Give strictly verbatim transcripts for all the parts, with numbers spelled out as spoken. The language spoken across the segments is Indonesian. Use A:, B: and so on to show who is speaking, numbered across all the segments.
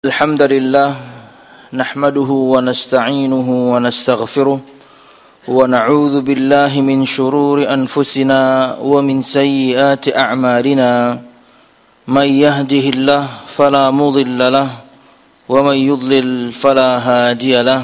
A: الحمد لله نحمده ونستعينه ونستغفره ونعوذ بالله من شرور أنفسنا ومن سيئات أعمالنا من يهده الله فلا مضل له ومن يضلل فلا هادي له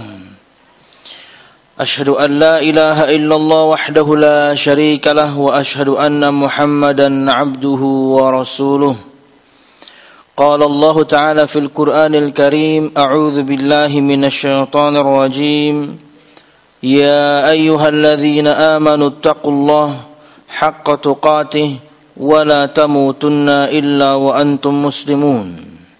A: أشهد أن لا إله إلا الله وحده لا شريك له وأشهد أن محمدا عبده ورسوله قال الله تعالى في القرآن الكريم أعوذ بالله من الشيطان الرجيم يا أيها الذين آمنوا اتقوا الله حق تقاته ولا تموتن إلا وأنتم مسلمون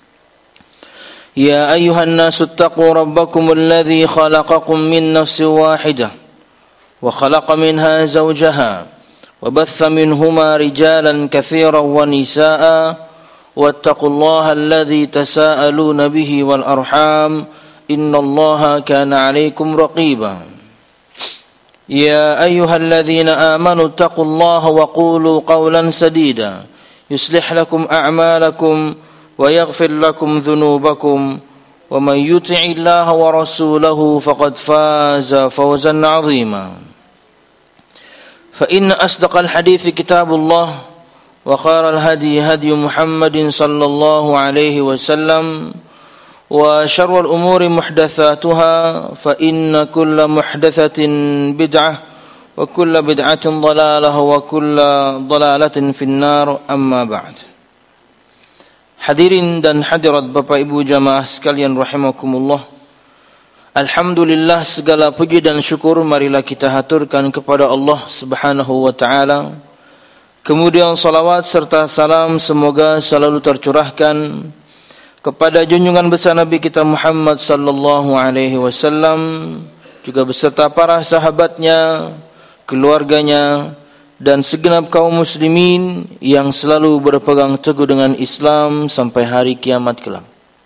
A: يا أيها الناس اتقوا ربكم الذي خلقكم من نفس واحدة وخلق منها زوجها وبث منهما رجالا كثيرا ونساء واتقوا الله الذي تساءلون به والأرحام إن الله كان عليكم رقيبا يا أيها الذين آمنوا اتقوا الله وقولوا قولا سديدا يصلح لكم أعمالكم ويغفر لكم ذنوبكم ومن يطع الله ورسوله فقد فاز فوزا عظيما فإن أصدق الحديث كتاب الله وخير الهدي هدي محمد صلى الله عليه وسلم وشر الأمور محدثاتها فإن كل محدثة بدعة وكل بدعة ضلالة وكل ضلالة في النار أما بعد. Hadirin dan hadirat Bapak Ibu jamaah sekalian rahimakumullah. Alhamdulillah, segala puji dan syukur marilah kita haturkan kepada Allah Subhanahu wa taala. Kemudian salawat serta salam semoga selalu tercurahkan kepada junjungan besar Nabi kita Muhammad sallallahu alaihi wasallam, juga beserta para sahabatnya, keluarganya, dan segenap kaum muslimin yang selalu berpegang teguh dengan Islam sampai hari kiamat kelak.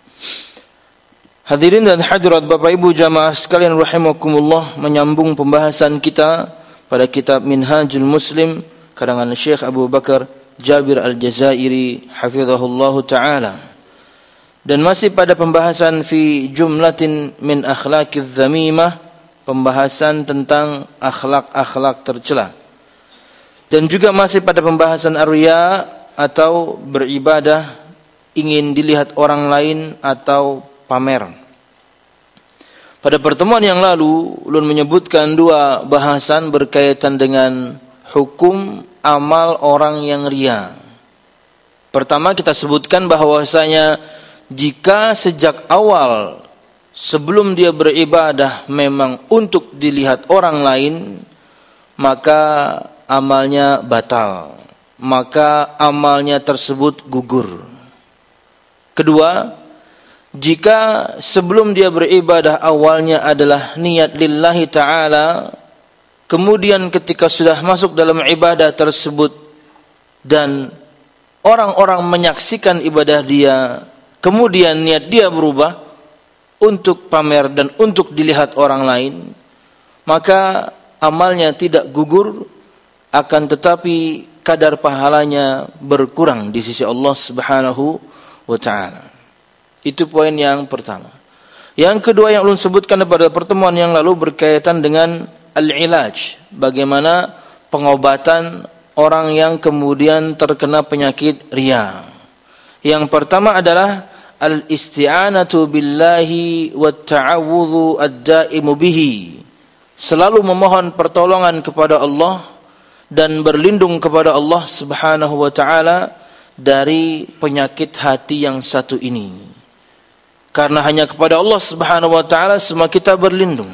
A: Hadirin dan hadirat Bapak Ibu jamaah sekalian rahimakumullah, menyambung pembahasan kita pada kitab Minhajul Muslim karangan Syekh Abu Bakar Jabir Al-Jazairi hafizahullahu ta'ala, dan masih pada pembahasan fi jumlatin min akhlaqiz zamimah, pembahasan tentang akhlak-akhlak tercela, dan juga masih pada pembahasan ar-riya atau beribadah ingin dilihat orang lain atau pamer. Pada pertemuan yang lalu ulun menyebutkan dua bahasan berkaitan dengan hukum amal orang yang riya. Pertama, kita sebutkan bahwasanya jika sejak awal sebelum dia beribadah memang untuk dilihat orang lain, maka amalnya batal, maka amalnya tersebut gugur. Kedua, jika sebelum dia beribadah awalnya adalah niat lillahi ta'ala, kemudian ketika sudah masuk dalam ibadah tersebut dan orang-orang menyaksikan ibadah dia, kemudian niat dia berubah untuk pamer dan untuk dilihat orang lain, maka amalnya tidak gugur, akan tetapi kadar pahalanya berkurang di sisi Allah Subhanahu wa taala. Itu poin yang pertama. Yang kedua yang ulun sebutkan pada pertemuan yang lalu berkaitan dengan al-ilaj, bagaimana pengobatan orang yang kemudian terkena penyakit riya. Yang pertama adalah al-isti'anatu billahi wa ta'awudhu ad-da'imu bihi, selalu memohon pertolongan kepada Allah dan berlindung kepada Allah Subhanahu wa ta'ala dari penyakit hati yang satu ini. Karena hanya kepada Allah Subhanahu wa ta'ala semua kita berlindung.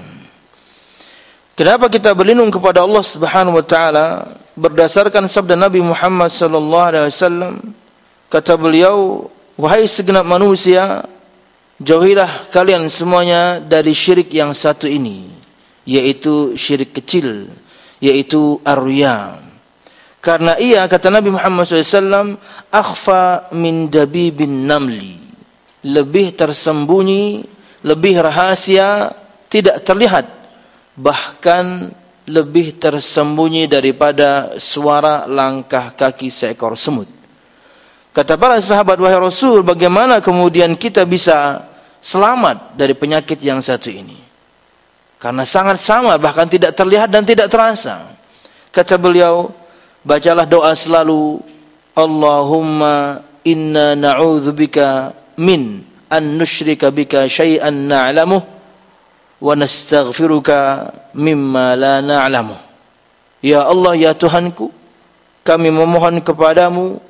A: Kenapa kita berlindung kepada Allah Subhanahu wa taala? Berdasarkan sabda Nabi Muhammad sallallahu alaihi wasallam, kata beliau, wahai segenap manusia, jauhilah kalian semuanya dari syirik yang satu ini, yaitu syirik kecil, yaitu ar-riya. Karena ia, kata Nabi Muhammad sallallahu alaihi wasallam, akhfa min dabibin namli, lebih tersembunyi, lebih rahasia, tidak terlihat, bahkan lebih tersembunyi daripada suara langkah kaki seekor semut. Kata para sahabat, wahai Rasul, bagaimana kemudian kita bisa selamat dari penyakit yang satu ini. Karena sangat sama, bahkan tidak terlihat dan tidak terasa. Kata beliau, bacalah doa selalu, Allahumma inna na'udzubika min an nusyrika bika syai'an na'lamuh wa nastaghfiruka mimma la na'lamuh. Ya Allah, ya Tuhanku, kami memohon kepadamu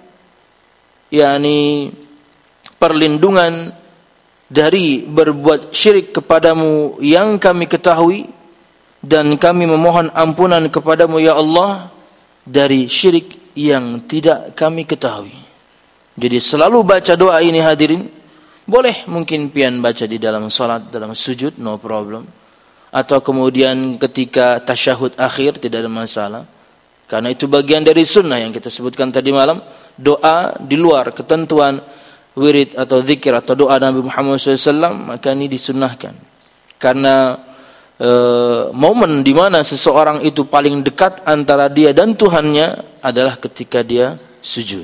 A: yakni perlindungan dari berbuat syirik kepadamu yang kami ketahui, dan kami memohon ampunan kepadamu ya Allah dari syirik yang tidak kami ketahui. Jadi selalu baca doa ini hadirin. Boleh mungkin pian baca di dalam salat, dalam sujud, no problem. Atau kemudian ketika tasyahud akhir, tidak ada masalah. Karena itu bagian dari sunnah yang kita sebutkan tadi malam. Doa di luar ketentuan wirid atau zikir atau doa Nabi Muhammad shallallahu alaihi wasallam, maka ini disunnahkan. Karena e, momen di mana seseorang itu paling dekat antara dia dan Tuhannya adalah ketika dia sujud.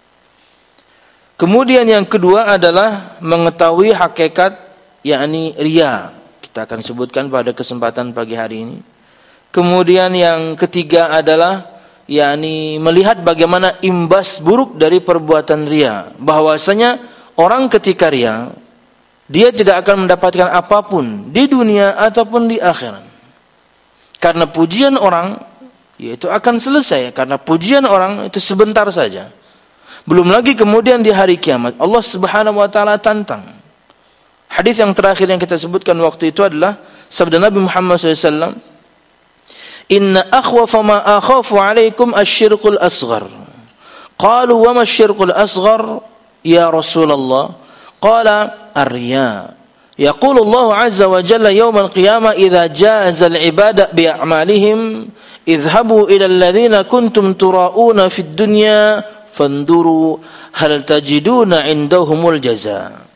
A: Kemudian yang kedua adalah mengetahui hakikat yakni riya. Kita akan sebutkan pada kesempatan pagi hari ini. Kemudian yang ketiga adalah yakni melihat bagaimana imbas buruk dari perbuatan riya. Bahwasanya orang ketika riya, dia tidak akan mendapatkan apapun di dunia ataupun di akhirat. Karena pujian orang, yaitu akan selesai. Karena pujian orang itu sebentar saja. Belum lagi kemudian di hari kiamat, Allah Subhanahu wa taala tantang. Hadis yang terakhir yang kita sebutkan waktu itu adalah sabda Nabi Muhammad shallallahu alaihi wasallam, Inna akhwafa ma akhafu alaikum asyirkul asghar. Qalu wa ma asyirkul asghar ya Rasulullah? Qala ar-riya. Yaqulu Allah azza wa jalla yawm al-qiyamah idza jaza al-ibada bi a'malihim idhhabu ila alladhina kuntum tura'una fid dunya fanduru hal tajiduna indahumul jazaa.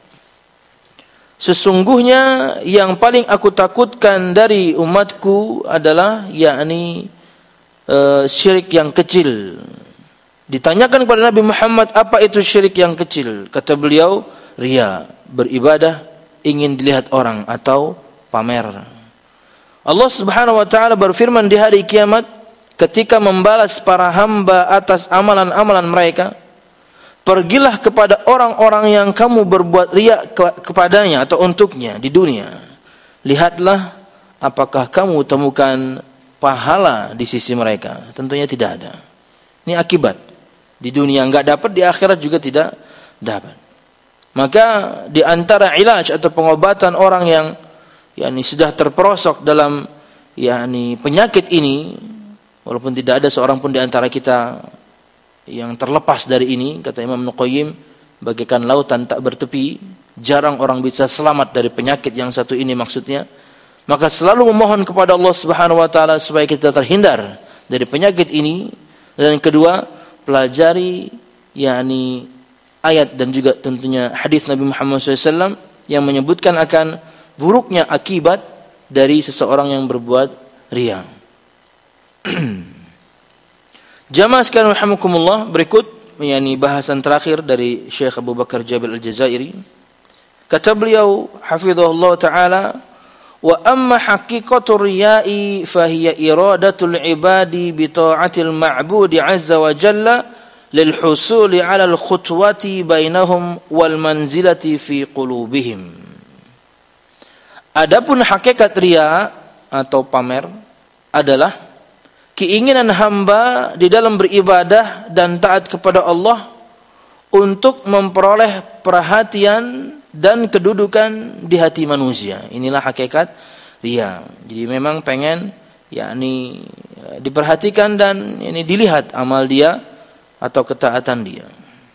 A: Sesungguhnya yang paling aku takutkan dari umatku adalah yakni e, syirik yang kecil. Ditanyakan kepada Nabi Muhammad, apa itu syirik yang kecil? Kata beliau, riya, beribadah ingin dilihat orang atau pamer. Allah Subhanahu wa taala berfirman di hari kiamat ketika membalas para hamba atas amalan-amalan mereka, pergilah kepada orang-orang yang kamu berbuat riya ke- kepadanya atau untuknya di dunia. Lihatlah apakah kamu temukan pahala di sisi mereka. Tentunya tidak ada. Ini akibat. Di dunia enggak dapat, di akhirat juga tidak dapat. Maka di antara ilaj atau pengobatan orang yang yakni sudah terperosok dalam yakni penyakit ini, walaupun tidak ada seorang pun di antara kita yang terlepas dari ini, kata Imam Ibnu Qayyim, bagaikan lautan tak bertepi, jarang orang bisa selamat dari penyakit yang satu ini maksudnya. Maka selalu memohon kepada Allah Subhanahu wa taala supaya kita terhindar dari penyakit ini. Dan kedua, pelajari yakni ayat dan juga tentunya hadis Nabi Muhammad shallallahu alaihi wasallam yang menyebutkan akan buruknya akibat dari seseorang yang berbuat riya. Jamaah sekalian rahimakumullah, berikut yakni bahasan terakhir dari Syekh Abu Bakar Jabir Al-Jazairi. Kata beliau hafizahullah taala, wa amma haqiqatur riya'i fa hiya iradatul ibadi bi ta'atil ma'budi 'azza wa jalla lil husuli 'ala al khutwati bainahum wal manzilati fi qulubihim. Adapun hakikat riya atau pamer adalah keinginan hamba di dalam beribadah dan taat kepada Allah untuk memperoleh perhatian dan kedudukan di hati manusia. Inilah hakikat riya. Jadi memang pengen yakni diperhatikan dan ini dilihat amal dia atau ketaatan dia.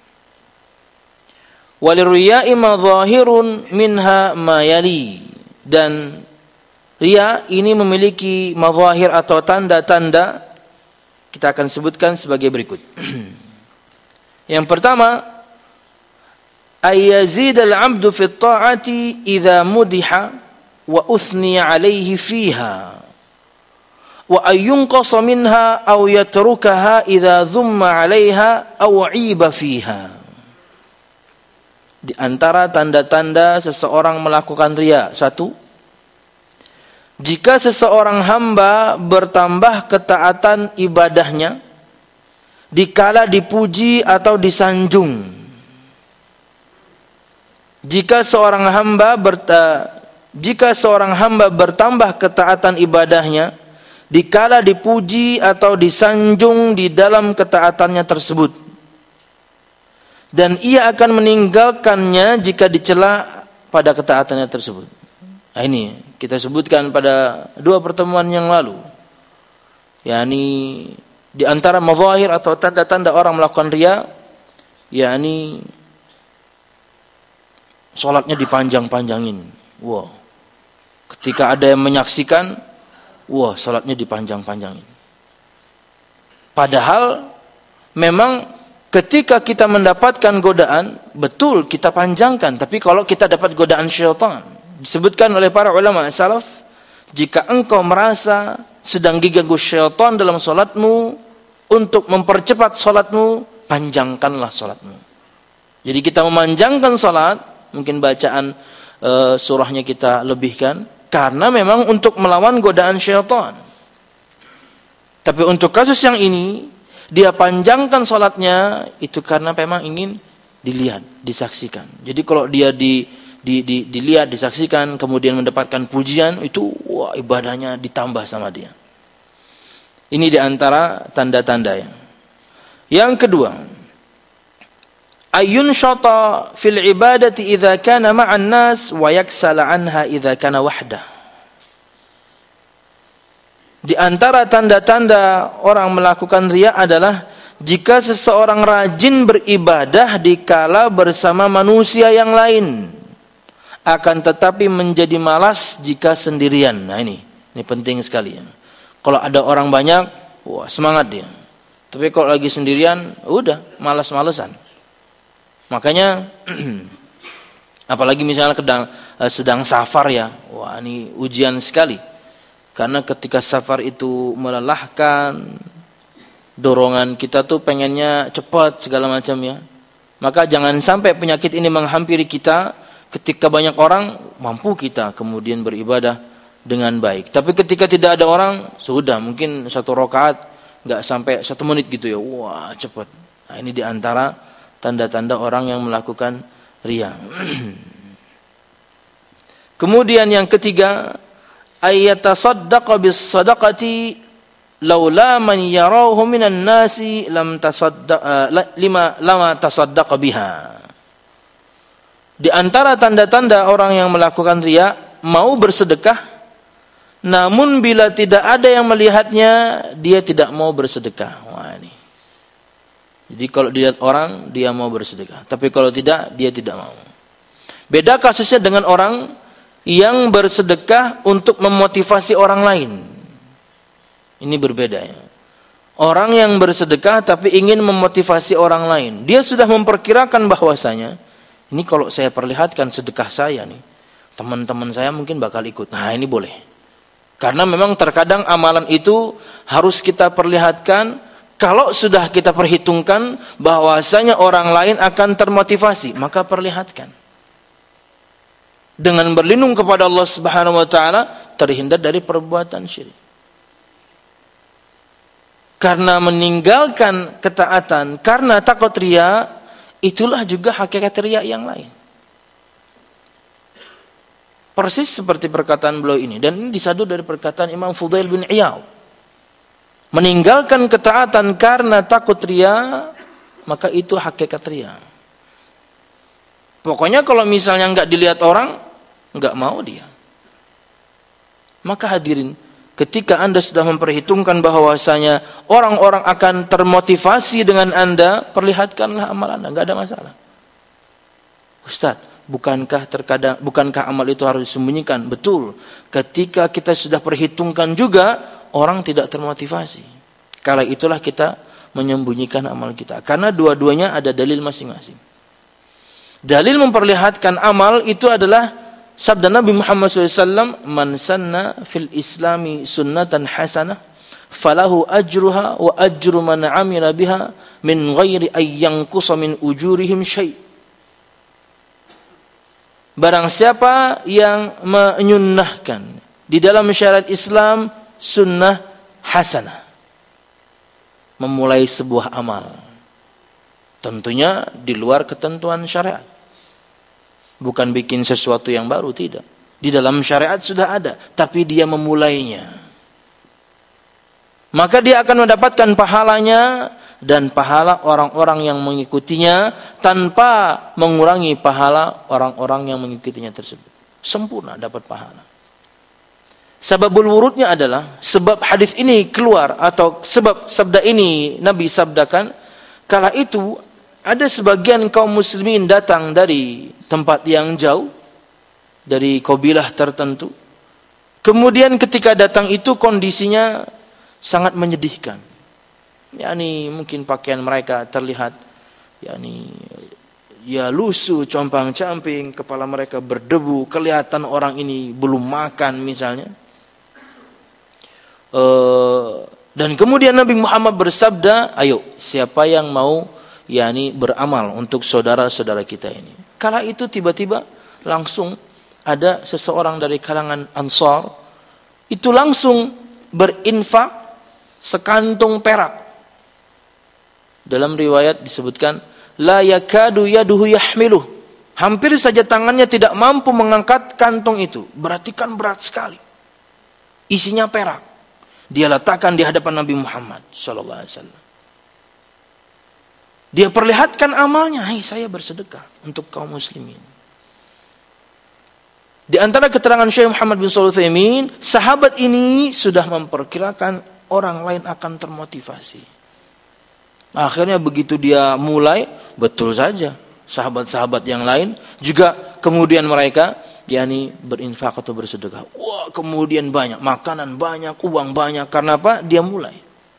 A: Walirriya'i madhahirun minha ma yali. Dan riya ini memiliki mazahir atau tanda-tanda, kita akan sebutkan sebagai berikut. Yang pertama, ayyazid al-'abdu fi at-ta'ati idza mudiha wa uthniya 'alayhi fiha wa ayyunqasa minha aw yatrukaha idza dhumma 'alayha aw 'iba fiha. Di antara tanda-tanda seseorang melakukan riya, satu, jika seseorang hamba bertambah ketaatan ibadahnya dikala dipuji atau disanjung. Jika seorang hamba berta, jika seorang hamba bertambah ketaatan ibadahnya dikala dipuji atau disanjung di dalam ketaatannya tersebut, dan ia akan meninggalkannya jika dicela pada ketaatannya tersebut. Nah, ini kita sebutkan pada dua pertemuan yang lalu. yakni di antara mazahir atau tanda-tanda orang melakukan riya, yakni salatnya dipanjang-panjangin. Wah. Ketika ada yang menyaksikan, wah, salatnya dipanjang-panjangin. Padahal memang ketika kita mendapatkan godaan, betul kita panjangkan, tapi kalau kita dapat godaan syaitan, disebutkan oleh para ulama salaf, jika engkau merasa sedang diganggu syaitan dalam salatmu, untuk mempercepat salatmu, panjangkanlah salatmu. Jadi kita memanjangkan salat, mungkin bacaan e, surahnya kita lebihkan, karena memang untuk melawan godaan syaitan. Tapi untuk kasus yang ini, dia panjangkan salatnya itu karena memang ingin dilihat, disaksikan. Jadi kalau dia di Di, di, dilihat, disaksikan, kemudian mendapatkan pujian, itu wah, ibadahnya ditambah sama dia. Ini diantara tanda-tanda yang. Yang kedua, ayun syata fil ibadati idza kana ma'an nas wa yaksala anha idza kana wahdah. Di antara tanda-tanda orang melakukan riya adalah jika seseorang rajin beribadah dikala bersama manusia yang lain, akan tetapi menjadi malas jika sendirian. Nah ini, ini penting sekali ya. Kalau ada orang banyak, wah semangat dia. Tapi kalau lagi sendirian, udah malas-malesan. Makanya, apalagi misalnya sedang, sedang safar ya, wah ini ujian sekali. Karena ketika safar itu melelahkan, dorongan kita tuh pengennya cepat segala macam ya. Maka jangan sampai penyakit ini menghampiri kita. Ketika banyak orang, mampu kita kemudian beribadah dengan baik. Tapi ketika tidak ada orang, sudah mungkin satu rakaat nggak sampai satu menit gitu ya, wah cepat. Nah, ini diantara tanda-tanda orang yang melakukan riya. Kemudian yang ketiga, ayatasaddaqa bis sadaqati laula man yarahu minan nasi lam tasaddaqa lima lama tasaddaqa biha. Di antara tanda-tanda orang yang melakukan riya, mau bersedekah, namun bila tidak ada yang melihatnya, dia tidak mau bersedekah. Wah ini. Jadi kalau dilihat orang, dia mau bersedekah. Tapi kalau tidak, dia tidak mau. Beda kasusnya dengan orang yang bersedekah untuk memotivasi orang lain. Ini berbeda ya. Orang yang bersedekah tapi ingin memotivasi orang lain. Dia sudah memperkirakan bahwasanya, ini kalau saya perlihatkan sedekah saya nih, teman-teman saya mungkin bakal ikut. Nah ini boleh. Karena memang terkadang amalan itu harus kita perlihatkan. Kalau sudah kita perhitungkan bahwasanya orang lain akan termotivasi, maka perlihatkan. Dengan berlindung kepada Allah Subhanahu wa taala, terhindar dari perbuatan syirik. Karena meninggalkan ketaatan karena takut riya, itulah juga hakikat riya yang lain. Persis seperti perkataan beliau ini. Dan ini disadur dari perkataan Imam Fudail bin Iyad. Meninggalkan ketaatan karena takut riya, maka itu hakikat riya. Pokoknya kalau misalnya enggak dilihat orang, enggak mau dia. Maka hadirin, ketika Anda sudah memperhitungkan bahwasanya orang-orang akan termotivasi dengan Anda, perlihatkanlah amal Anda, enggak ada masalah. Ustaz, bukankah terkadang bukankah amal itu harus disembunyikan? Betul. Ketika kita sudah perhitungkan juga, orang tidak termotivasi. Kala itulah kita menyembunyikan amal kita. Karena dua-duanya ada dalil masing-masing. Dalil memperlihatkan amal itu adalah sabda Nabi Muhammad shallallahu alaihi wasallam, "Man sanna fil islami sunnatan hasanah, falahu ajruha wa ajru man amila biha min ghairi ay yanqusa min ujurihim syai'." barang siapa yang menyunnahkan di dalam syariat Islam sunnah hasanah, memulai sebuah amal, tentunya di luar ketentuan syariat, bukan bikin sesuatu yang baru, tidak. Di dalam syariat sudah ada, tapi dia memulainya, maka dia akan mendapatkan pahalanya dan pahala orang-orang yang mengikutinya tanpa mengurangi pahala orang-orang yang mengikutinya tersebut. Sempurna dapat pahala. Sababul wurudnya adalah sebab hadis ini keluar atau sebab sabda ini Nabi sabdakan, kala itu ada sebagian kaum muslimin datang dari tempat yang jauh, dari kabilah tertentu. Kemudian ketika datang itu kondisinya sangat menyedihkan. yakni mungkin pakaian mereka terlihat yakni ya lusuh, compang-camping, kepala mereka berdebu, kelihatan orang ini belum makan misalnya. E, dan kemudian Nabi Muhammad bersabda, ayo siapa yang mau yakni beramal untuk saudara-saudara kita ini. Kala itu tiba-tiba langsung ada seseorang dari kalangan Ansar itu langsung berinfak sekantung perak. Dalam riwayat disebutkan la yakadu yaduhu yahmiluh, hampir saja tangannya tidak mampu mengangkat kantung itu. Berarti kan berat sekali. Isinya perak. Dia letakkan di hadapan Nabi Muhammad sallallahu alaihi wasallam. Dia perlihatkan amalnya, "Hai, saya bersedekah untuk kaum muslimin." Di antara keterangan Syekh Muhammad bin Shalih Al-Utsaimin, sahabat ini sudah memperkirakan orang lain akan termotivasi. Akhirnya begitu dia mulai, betul saja sahabat-sahabat yang lain juga kemudian mereka yakni berinfak atau bersedekah. Wah, kemudian banyak, makanan banyak, uang banyak. Karena apa? Dia mulai.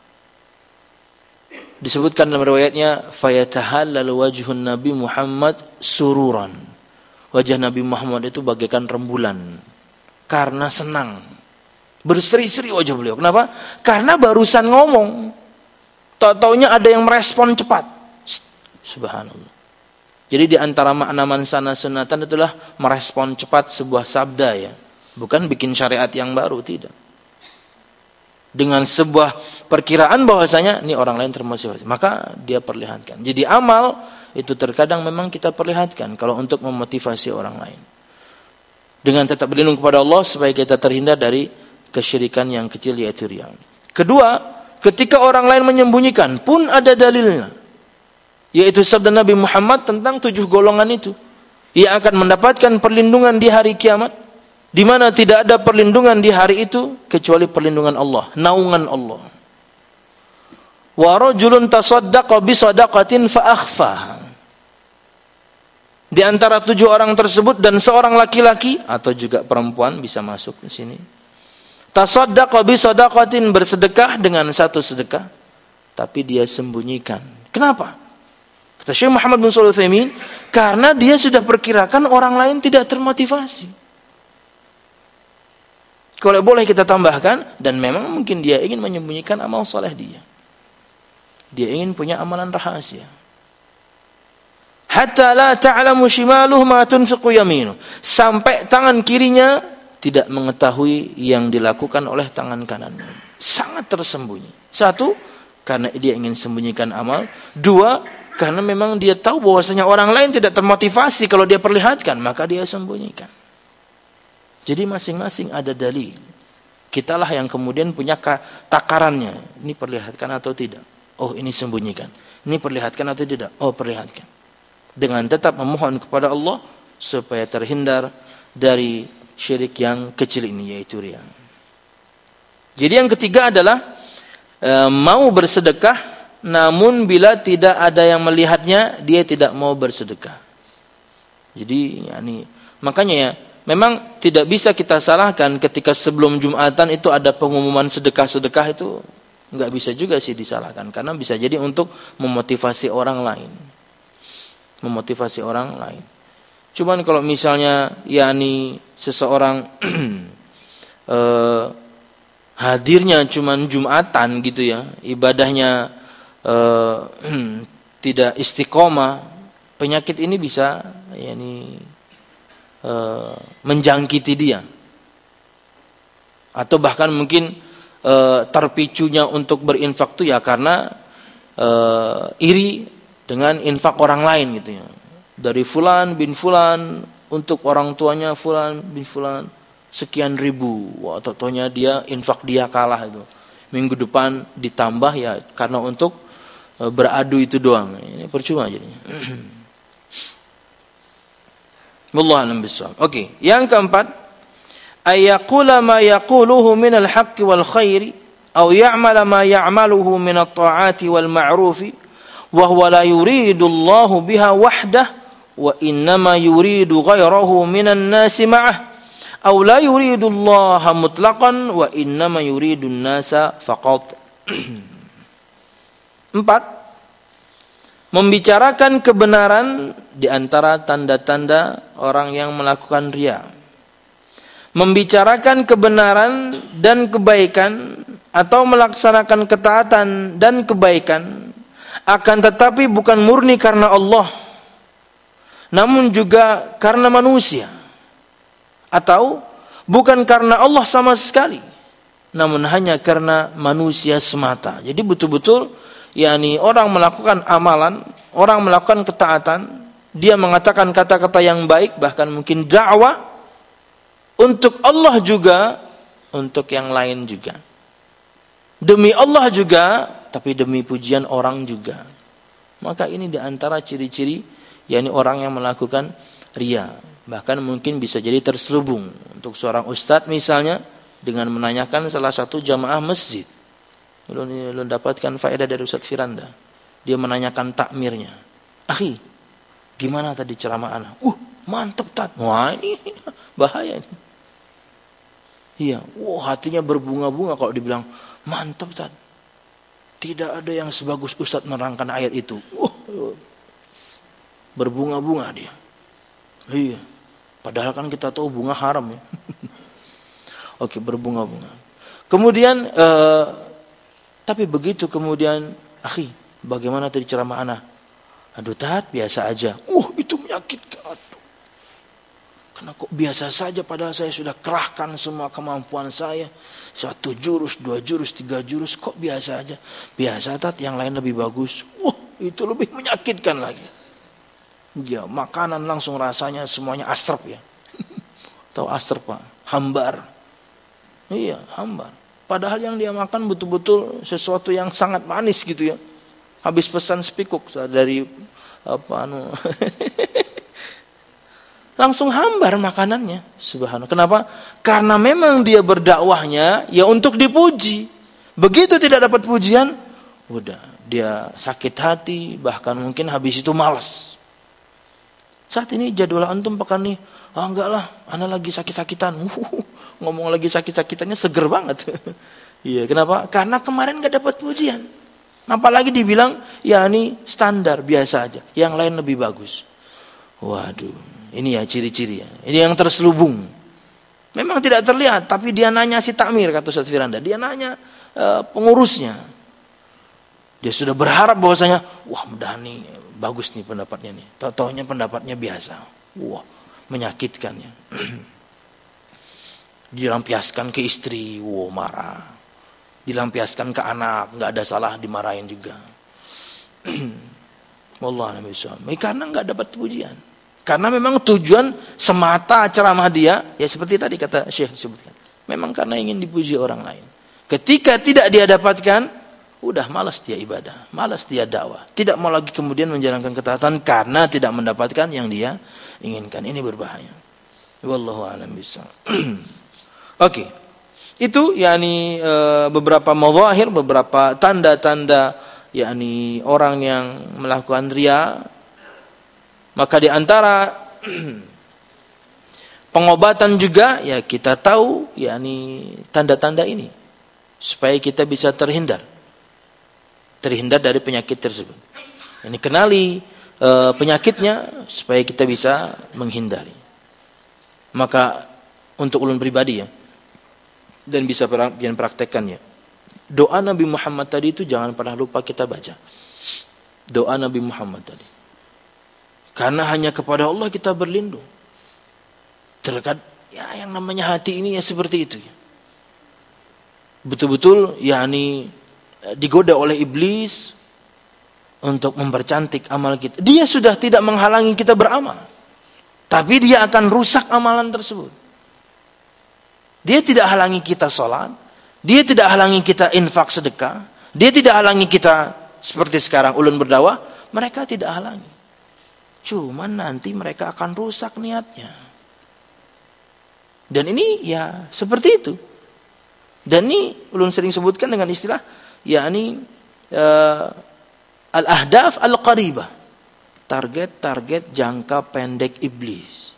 A: Disebutkan dalam riwayatnya, fayatahallalu wajhun Nabi Muhammad sururan. Wajah Nabi Muhammad itu bagaikan rembulan karena senang. Berseri-seri wajah beliau. Kenapa? Karena barusan ngomong. Tahu-taunya ada yang merespon cepat. Subhanallah. Jadi di antara makna mansana sunatan itulah merespon cepat sebuah sabda ya. Bukan bikin syariat yang baru, tidak. Dengan sebuah perkiraan bahwasanya ini orang lain termotivasi, maka dia perlihatkan. Jadi amal itu terkadang memang kita perlihatkan kalau untuk memotivasi orang lain. Dengan tetap berlindung kepada Allah supaya kita terhindar dari kesyirikan yang kecil yaitu riya. Kedua, ketika orang lain menyembunyikan pun ada dalilnya. Yaitu sabda Nabi Muhammad tentang tujuh golongan itu. Ia akan mendapatkan perlindungan di hari kiamat, di mana tidak ada perlindungan di hari itu kecuali perlindungan Allah, naungan Allah. Wa rajulun tasaddaqa bi shadaqatin fa akhfaha. Di antara tujuh orang tersebut dan seorang laki-laki atau juga perempuan bisa masuk di sini. Tasaddaqa bi shadaqatin, bersedekah dengan satu sedekah tapi dia sembunyikan. Kenapa? Kata Syekh Muhammad bin Shalih Al-Utsaimin, karena dia sudah perkirakan orang lain tidak termotivasi. Kalau boleh kita tambahkan, dan memang mungkin dia ingin menyembunyikan amal saleh dia. Dia ingin punya amalan rahasia. Hatta la ta'lamu shimaluhu ma tunfiqu yaminuh. Sampai tangan kirinya tidak mengetahui yang dilakukan oleh tangan kanannya. Sangat tersembunyi. Satu, karena dia ingin sembunyikan amal. Dua, karena memang dia tahu bahwasanya orang lain tidak termotivasi kalau dia perlihatkan, maka dia sembunyikan. Jadi masing-masing ada dalil. Kitalah yang kemudian punya takarannya. Ini perlihatkan atau tidak? Oh, ini sembunyikan. Ini perlihatkan atau tidak? Oh, perlihatkan. Dengan tetap memohon kepada Allah supaya terhindar dari syirik yang kecil ini, yaitu riya. Jadi yang ketiga adalah e, mau bersedekah, namun bila tidak ada yang melihatnya, dia tidak mau bersedekah. Jadi, yakni, makanya ya, memang tidak bisa kita salahkan ketika sebelum Jumatan itu ada pengumuman sedekah-sedekah, itu enggak bisa juga sih disalahkan. Karena bisa jadi untuk memotivasi orang lain. Memotivasi orang lain. Cuman kalau misalnya, yakni, seseorang eh, hadirnya cuman Jumatan gitu ya, ibadahnya Uh, tidak istiqomah, penyakit ini bisa yakni uh, menjangkiti dia. Atau bahkan mungkin uh, terpicunya untuk berinfak itu ya karena uh, iri dengan infak orang lain gitu ya. Dari fulan bin fulan untuk orang tuanya fulan bin fulan sekian ribu. Wah, totonya dia infak dia kalah itu. Minggu depan ditambah ya karena untuk uh, beradu itu doang. Ini percuma jadinya. Wallahu a'lam bishawab. Oke, yang keempat, ayaqula ma yaquluhu min al-haqqi wal khairi aw ya'mala ma ya'maluhu min at-ta'ati wal ma'rufi wa huwa la yuridu Allahu biha wahdah wa innama yuridu ghayrahu minan nasi ma'ah aw la yuridu Allah mutlaqan wa innama yuridu an-nasa faqat. Empat, membicarakan kebenaran di antara tanda-tanda orang yang melakukan riya. Membicarakan kebenaran dan kebaikan atau melaksanakan ketaatan dan kebaikan akan tetapi bukan murni karena Allah, namun juga karena manusia, atau bukan karena Allah sama sekali, namun hanya karena manusia semata. Jadi betul-betul yakni orang melakukan amalan, orang melakukan ketaatan, dia mengatakan kata-kata yang baik, bahkan mungkin dakwah untuk Allah juga, untuk yang lain juga. Demi Allah juga, tapi demi pujian orang juga. Maka ini diantara ciri-ciri yakni orang yang melakukan riya. Bahkan mungkin bisa jadi terselubung. Untuk seorang ustadz misalnya, dengan menanyakan salah satu jamaah masjid. Lu, lu dapatkan faedah dari Ustadz Firanda. Dia menanyakan takmirnya. Akhi, gimana tadi ceramah ana? Uh, mantep tat. Wah, ini bahaya ini. Iya, wah hatinya berbunga-bunga kalau dibilang mantep tat. Tidak ada yang sebagus Ustadz menerangkan ayat itu. Wah, berbunga-bunga dia. Iya. Padahal kan kita tahu bunga haram ya. Oke, berbunga-bunga. Kemudian eh, tapi begitu kemudian, akhi, bagaimana tadi ceramah ana? Aduh tat, biasa aja. Uh, itu menyakitkan. Aduh. Karena kok biasa saja padahal saya sudah kerahkan semua kemampuan saya. Satu jurus, dua jurus, tiga jurus, kok biasa aja. Biasa tat, yang lain lebih bagus. Wah, itu lebih menyakitkan lagi. Ya, makanan langsung rasanya semuanya asrep ya. Tahu asrep Pak? Hambar. Iya, hambar. Padahal yang dia makan betul-betul sesuatu yang sangat manis gitu ya. Habis pesan spikuk dari apa anu. Langsung hambar makanannya. Subhanallah. Kenapa? Karena memang dia berdakwahnya ya untuk dipuji. Begitu tidak dapat pujian, udah dia sakit hati, bahkan mungkin habis itu malas. Saat ini jadwal antum pekan nih. Ah enggak lah, ana lagi sakit-sakitan. Uh, ngomong lagi sakit-sakitannya seger banget. Iya, kenapa? Karena kemarin enggak dapat pujian. Apalagi dibilang ya ini standar biasa aja, yang lain lebih bagus. Waduh, ini ya ciri-ciri ya. Ini yang terselubung. Memang tidak terlihat, tapi dia nanya si takmir kata Ustaz Firanda. Dia nanya uh, pengurusnya. Dia sudah berharap bahwasanya, wah mudah nih, bagus nih pendapatnya nih. Tahu-taunya pendapatnya biasa. Wah, menyakitkan ya. Dilampiaskan ke istri, wah marah. Dilampiaskan ke anak, enggak ada salah, dimarahin juga. Wallahu a'lam bishawab. Karena enggak dapat pujian. Karena memang tujuan semata ceramah dia, ya seperti tadi kata Syekh disebutkan. Memang karena ingin dipuji orang lain. Ketika tidak dia dapatkan, udah malas dia ibadah, malas dia dakwah. Tidak mau lagi kemudian menjalankan ketaatan karena tidak mendapatkan yang dia inginkan. Ini berbahaya. Wallahu a'lam bishawab. Oke. Itu yakni e, beberapa mazahir, beberapa tanda-tanda yakni orang yang melakukan riya. Maka di antara pengobatan juga ya kita tahu yakni tanda-tanda ini supaya kita bisa terhindar. Terhindar dari penyakit tersebut. Ini kenali e, penyakitnya supaya kita bisa menghindari. Maka untuk ulun pribadi ya, dan bisa pian praktekkannya. Doa Nabi Muhammad tadi itu jangan pernah lupa kita baca. Doa Nabi Muhammad tadi. Karena hanya kepada Allah kita berlindung. Terkadang ya yang namanya hati ini ya seperti itu ya. Betul-betul yakni digoda oleh iblis untuk mempercantik amal kita. Dia sudah tidak menghalangi kita beramal, tapi dia akan rusak amalan tersebut. Dia tidak halangi kita sholat, dia tidak halangi kita infak sedekah, dia tidak halangi kita seperti sekarang ulun berdakwah, mereka tidak halangi. Cuman nanti mereka akan rusak niatnya. Dan ini ya seperti itu. Dan ini ulun sering sebutkan dengan istilah yakni uh, al-ahdaf al-qaribah. Target-target jangka pendek iblis.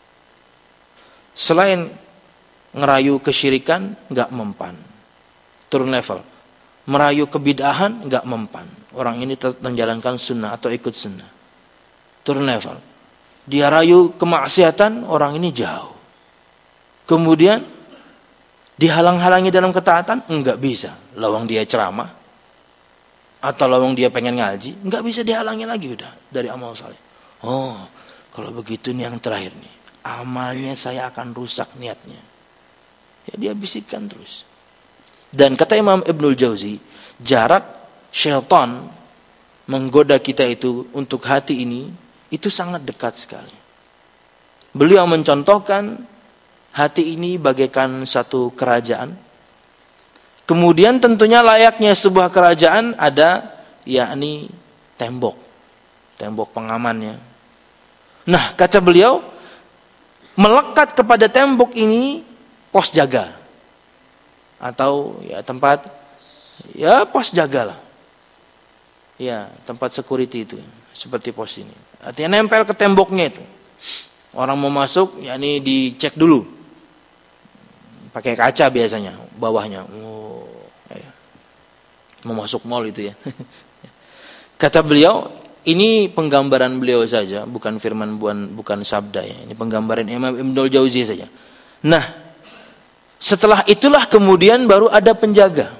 A: Selain ngerayu kesyirikan enggak mempan. Turun level. Merayu kebid'ahan enggak mempan. Orang ini tetap menjalankan sunnah atau ikut sunnah. Turun level. Dia rayu kemaksiatan, orang ini jauh. Kemudian dihalang-halangi dalam ketaatan, enggak bisa. Lawang dia ceramah atau lawang dia pengen ngaji, enggak bisa dihalangi lagi udah dari amal saleh. Oh, kalau begitu nih yang terakhir nih. Amalnya saya akan rusak niatnya. Ya dia bisikkan terus. Dan kata Imam Ibnul Jauzi, jarak syaitan menggoda kita itu untuk hati ini itu sangat dekat sekali. Beliau mencontohkan hati ini bagaikan satu kerajaan. Kemudian tentunya layaknya sebuah kerajaan ada yakni tembok. Tembok pengamannya. Nah, kata beliau, melekat kepada tembok ini pos jaga. Atau ya tempat ya pos jagalah. Ya, tempat security itu seperti pos ini. Artinya nempel ke temboknya itu. Orang mau masuk yakni dicek dulu. Pakai kaca biasanya bawahnya. Oh, ya. Mau masuk mall itu ya. Kata beliau, ini penggambaran beliau saja, bukan firman bukan bukan sabda ya. Ini penggambaran Imam Ibnul Jauzi saja. Nah, setelah itulah kemudian baru ada penjaga.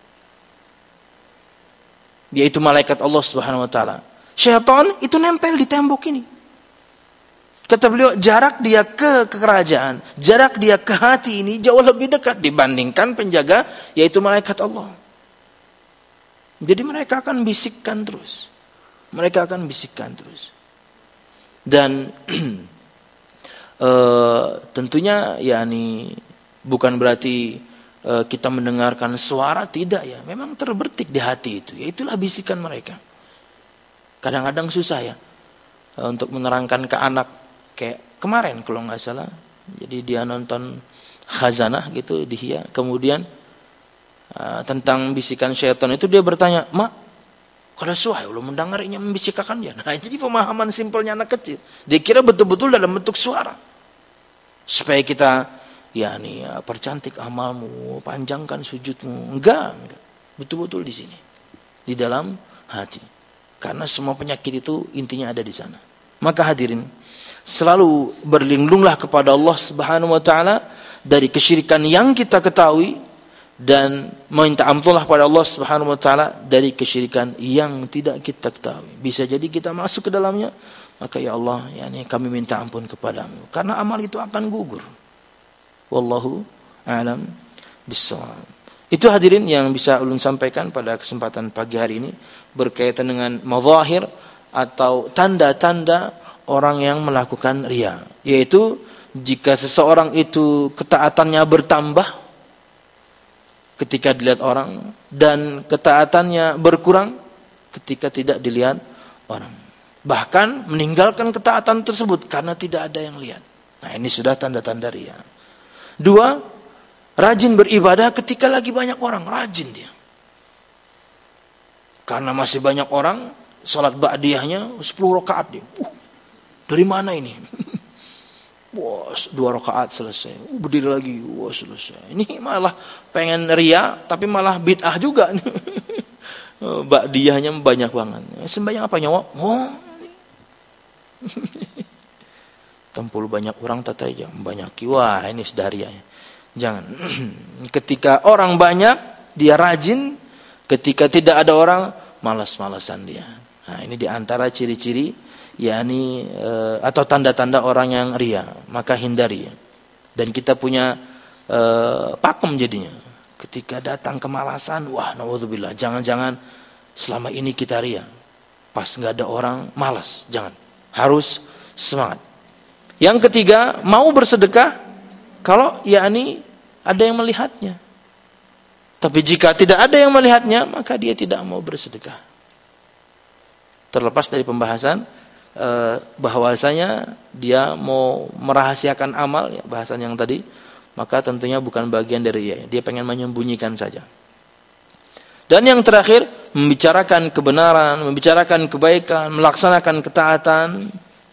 A: Yaitu malaikat Allah Subhanahu wa taala. Syaitan itu nempel di tembok ini. Kata beliau, jarak dia ke kerajaan, jarak dia ke hati ini jauh lebih dekat dibandingkan penjaga, yaitu malaikat Allah. Jadi mereka akan bisikkan terus. Mereka akan bisikkan terus. Dan e, tentunya yakni bukan berarti e, kita mendengarkan suara, tidak ya. Memang terbertik di hati itu. Ya itulah bisikan mereka. Kadang-kadang susah ya e, untuk menerangkan ke anak. Kayak kemarin kalau nggak salah, jadi dia nonton Khazanah gitu di Hia, kemudian uh, tentang bisikan syaitan itu dia bertanya, mak, kada suai lo mendengarinya membisikakan dia. Nah jadi pemahaman simpelnya anak kecil, dia kira betul-betul dalam bentuk suara, supaya kita ya nih ya, percantik amalmu, panjangkan sujudmu, enggak, enggak, betul-betul di sini, di dalam hati, karena semua penyakit itu intinya ada di sana. Maka hadirin, selalu berlindunglah kepada Allah Subhanahu wa taala dari kesyirikan yang kita ketahui dan minta ampunlah kepada Allah Subhanahu wa taala dari kesyirikan yang tidak kita ketahui. Bisa jadi kita masuk ke dalamnya, maka ya Allah, yakni kami minta ampun kepadamu karena amal itu akan gugur. Wallahu a'lam bissawab. Itu hadirin yang bisa ulun sampaikan pada kesempatan pagi hari ini berkaitan dengan mazahir atau tanda-tanda orang yang melakukan riya, yaitu jika seseorang itu ketaatannya bertambah ketika dilihat orang dan ketaatannya berkurang ketika tidak dilihat orang, bahkan meninggalkan ketaatan tersebut karena tidak ada yang lihat. Nah, ini sudah tanda-tanda riya. Dua, rajin beribadah ketika lagi banyak orang, rajin dia. Karena masih banyak orang, salat ba'diyahnya sepuluh rakaat dia. Uh, dari mana ini? Wah, dua rakaat selesai. Uh, berdiri lagi, wah selesai. Ini malah pengen riya, tapi malah bid'ah juga. Ba'diyahnya banyak banget. Sembahyang apa nyawa? Oh, tempul banyak orang tatai jam banyak. Wah, ini sedaria. Jangan. Ketika orang banyak, dia rajin. Ketika tidak ada orang, malas-malasan dia. Nah, ini diantara ciri-ciri yakni uh, atau tanda-tanda orang yang ria, maka hindari. Dan kita punya uh, pakem jadinya. Ketika datang kemalasan, wah naudzubillah, jangan-jangan selama ini kita ria. Pas enggak ada orang, malas, jangan. Harus semangat. Yang ketiga, mau bersedekah kalau yakni ada yang melihatnya. Tapi jika tidak ada yang melihatnya, maka dia tidak mau bersedekah. Terlepas dari pembahasan eh, bahwasanya dia mau merahasiakan amal, ya, bahasan yang tadi, maka tentunya bukan bagian dari dia. Dia pengen menyembunyikan saja. Dan yang terakhir, membicarakan kebenaran, membicarakan kebaikan, melaksanakan ketaatan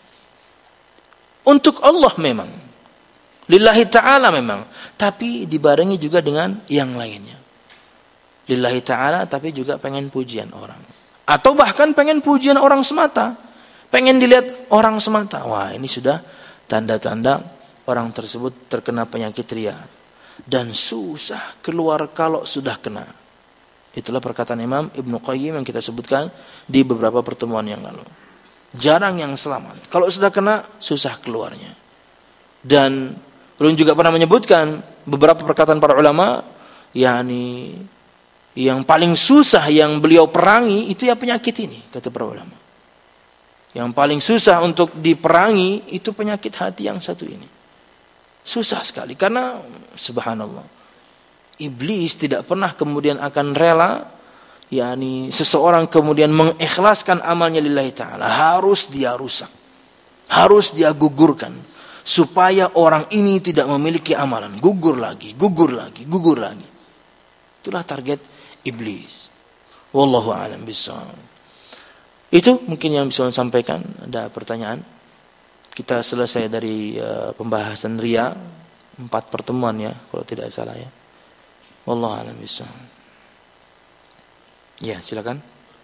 A: untuk Allah memang. Lillahi ta'ala memang. Tapi dibarengi juga dengan yang lainnya. Lillahi ta'ala tapi juga pengen pujian orang. Atau bahkan pengen pujian orang semata. Pengen dilihat orang semata. Wah, ini sudah tanda-tanda orang tersebut terkena penyakit ria. Dan susah keluar kalau sudah kena. Itulah perkataan Imam Ibnu Qayyim yang kita sebutkan di beberapa pertemuan yang lalu. Jarang yang selamat. Kalau sudah kena, susah keluarnya. Dan belum juga pernah menyebutkan beberapa perkataan para ulama, yakni yang paling susah yang beliau perangi itu ya penyakit ini, kata para ulama. Yang paling susah untuk diperangi itu penyakit hati yang satu ini. Susah sekali karena subhanallah. Iblis tidak pernah kemudian akan rela yakni seseorang kemudian mengikhlaskan amalnya lillahi ta'ala. Harus dia rusak. Harus dia gugurkan supaya orang ini tidak memiliki amalan. Gugur lagi, gugur lagi, gugur lagi. Itulah target iblis. Wallahu a'lam bishawab. Itu mungkin yang bisa saya sampaikan. Ada pertanyaan? Kita selesai dari uh, pembahasan ria, empat pertemuan ya, kalau tidak salah ya. Wallahu a'lam bishawab. Ya, silakan.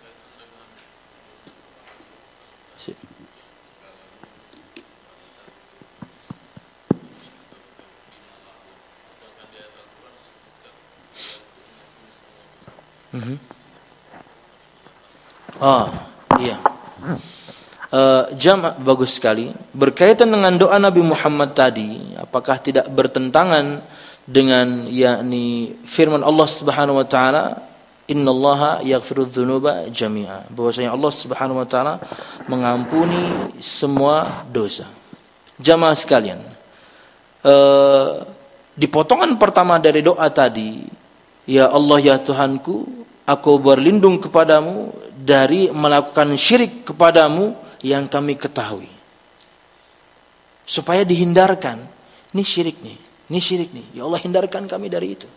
A: Mm-hmm. Oh, iya. Uh, jam bagus sekali. Berkaitan dengan doa Nabi Muhammad tadi, apakah tidak bertentangan dengan yakni firman Allah Subhanahu wa taala, "Innallaha yaghfiru dzunuba jami'a." Bahwasanya Allah Subhanahu wa taala mengampuni semua dosa. Jamaah sekalian, uh, di potongan pertama dari doa tadi, ya Allah ya Tuhanku, aku berlindung kepadamu dari melakukan syirik kepadamu yang kami ketahui. Supaya dihindarkan. Ini syirik nih. Ini syirik nih. Ya Allah hindarkan kami dari itu.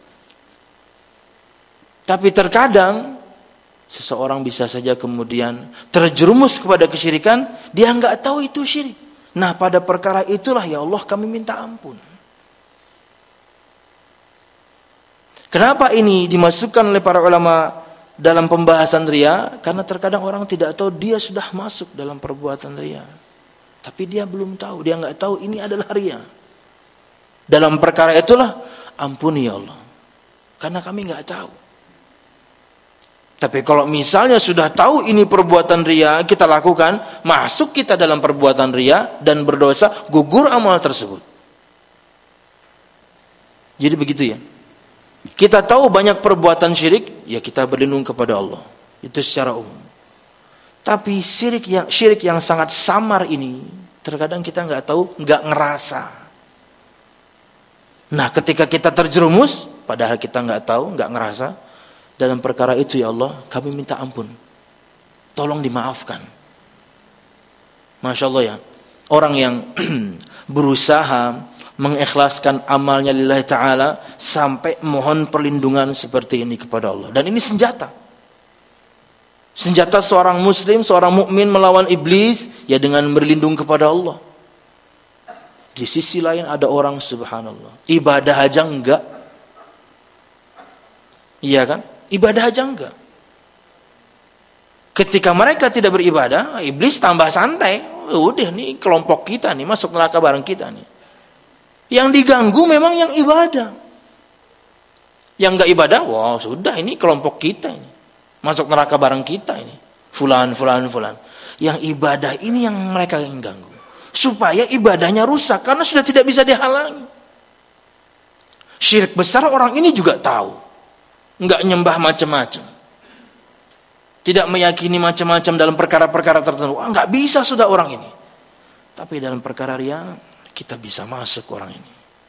A: Tapi terkadang seseorang bisa saja kemudian terjerumus kepada kesyirikan. Dia enggak tahu itu syirik. Nah pada perkara itulah ya Allah kami minta ampun. Kenapa ini dimasukkan oleh para ulama dalam pembahasan ria? Karena terkadang orang tidak tahu dia sudah masuk dalam perbuatan ria. Tapi dia belum tahu, dia enggak tahu ini adalah ria. Dalam perkara itulah ampuni ya Allah. Karena kami enggak tahu. Tapi kalau misalnya sudah tahu ini perbuatan ria, kita lakukan, masuk kita dalam perbuatan ria dan berdosa, gugur amal tersebut. Jadi begitu ya. Kita tahu banyak perbuatan syirik, ya kita berlindung kepada Allah. Itu secara umum. Tapi syirik yang syirik yang sangat samar ini, terkadang kita nggak tahu, nggak ngerasa. Nah, ketika kita terjerumus, padahal kita nggak tahu, nggak ngerasa, dalam perkara itu ya Allah, kami minta ampun. Tolong dimaafkan. Masya Allah ya. Orang yang berusaha mengikhlaskan amalnya lillahi ta'ala sampai mohon perlindungan seperti ini kepada Allah. Dan ini senjata. Senjata seorang muslim, seorang mukmin melawan iblis, ya dengan berlindung kepada Allah. Di sisi lain ada orang subhanallah, ibadah aja enggak. Iya kan? Ibadah aja enggak. Ketika mereka tidak beribadah, iblis tambah santai. Udah nih kelompok kita nih, masuk neraka bareng kita nih. Yang diganggu memang yang ibadah. Yang enggak ibadah, wah wow, sudah ini kelompok kita ini. Masuk neraka bareng kita ini. Fulan, fulan, fulan. Yang ibadah ini yang mereka ingin ganggu. Supaya ibadahnya rusak. Karena sudah tidak bisa dihalangi. Syirik besar orang ini juga tahu. Enggak nyembah macam-macam. Tidak meyakini macam-macam dalam perkara-perkara tertentu. Ah, enggak bisa sudah orang ini. Tapi dalam perkara riya, kita bisa masuk orang ini.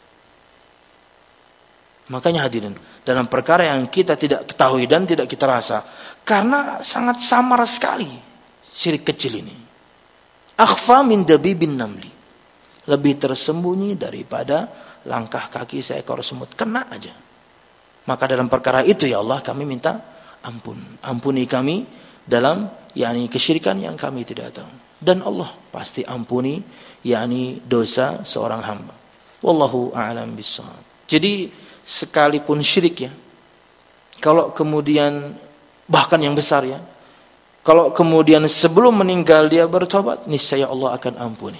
A: Makanya hadirin, dalam perkara yang kita tidak ketahui dan tidak kita rasa, karena sangat samar sekali syirik kecil ini. Akhfa min dabibin namli. Lebih tersembunyi daripada langkah kaki seekor semut. Kena aja. Maka dalam perkara itu ya Allah kami minta ampun. Ampuni kami dalam yakni kesyirikan yang kami tidak tahu. Dan Allah pasti ampuni yakni dosa seorang hamba. Wallahu a'lam bishawab. Jadi sekalipun syirik ya, kalau kemudian bahkan yang besar ya, kalau kemudian sebelum meninggal dia bertobat, niscaya Allah akan ampuni.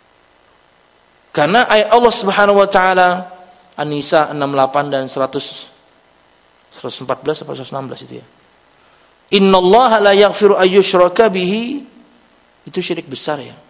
A: Karena ayat Allah Subhanahu wa taala An-Nisa enam puluh delapan dan seratus, seratus empat belas atau seratus enam belas itu ya. Innallaha la yaghfiru ayyushraka bihi, itu syirik besar ya.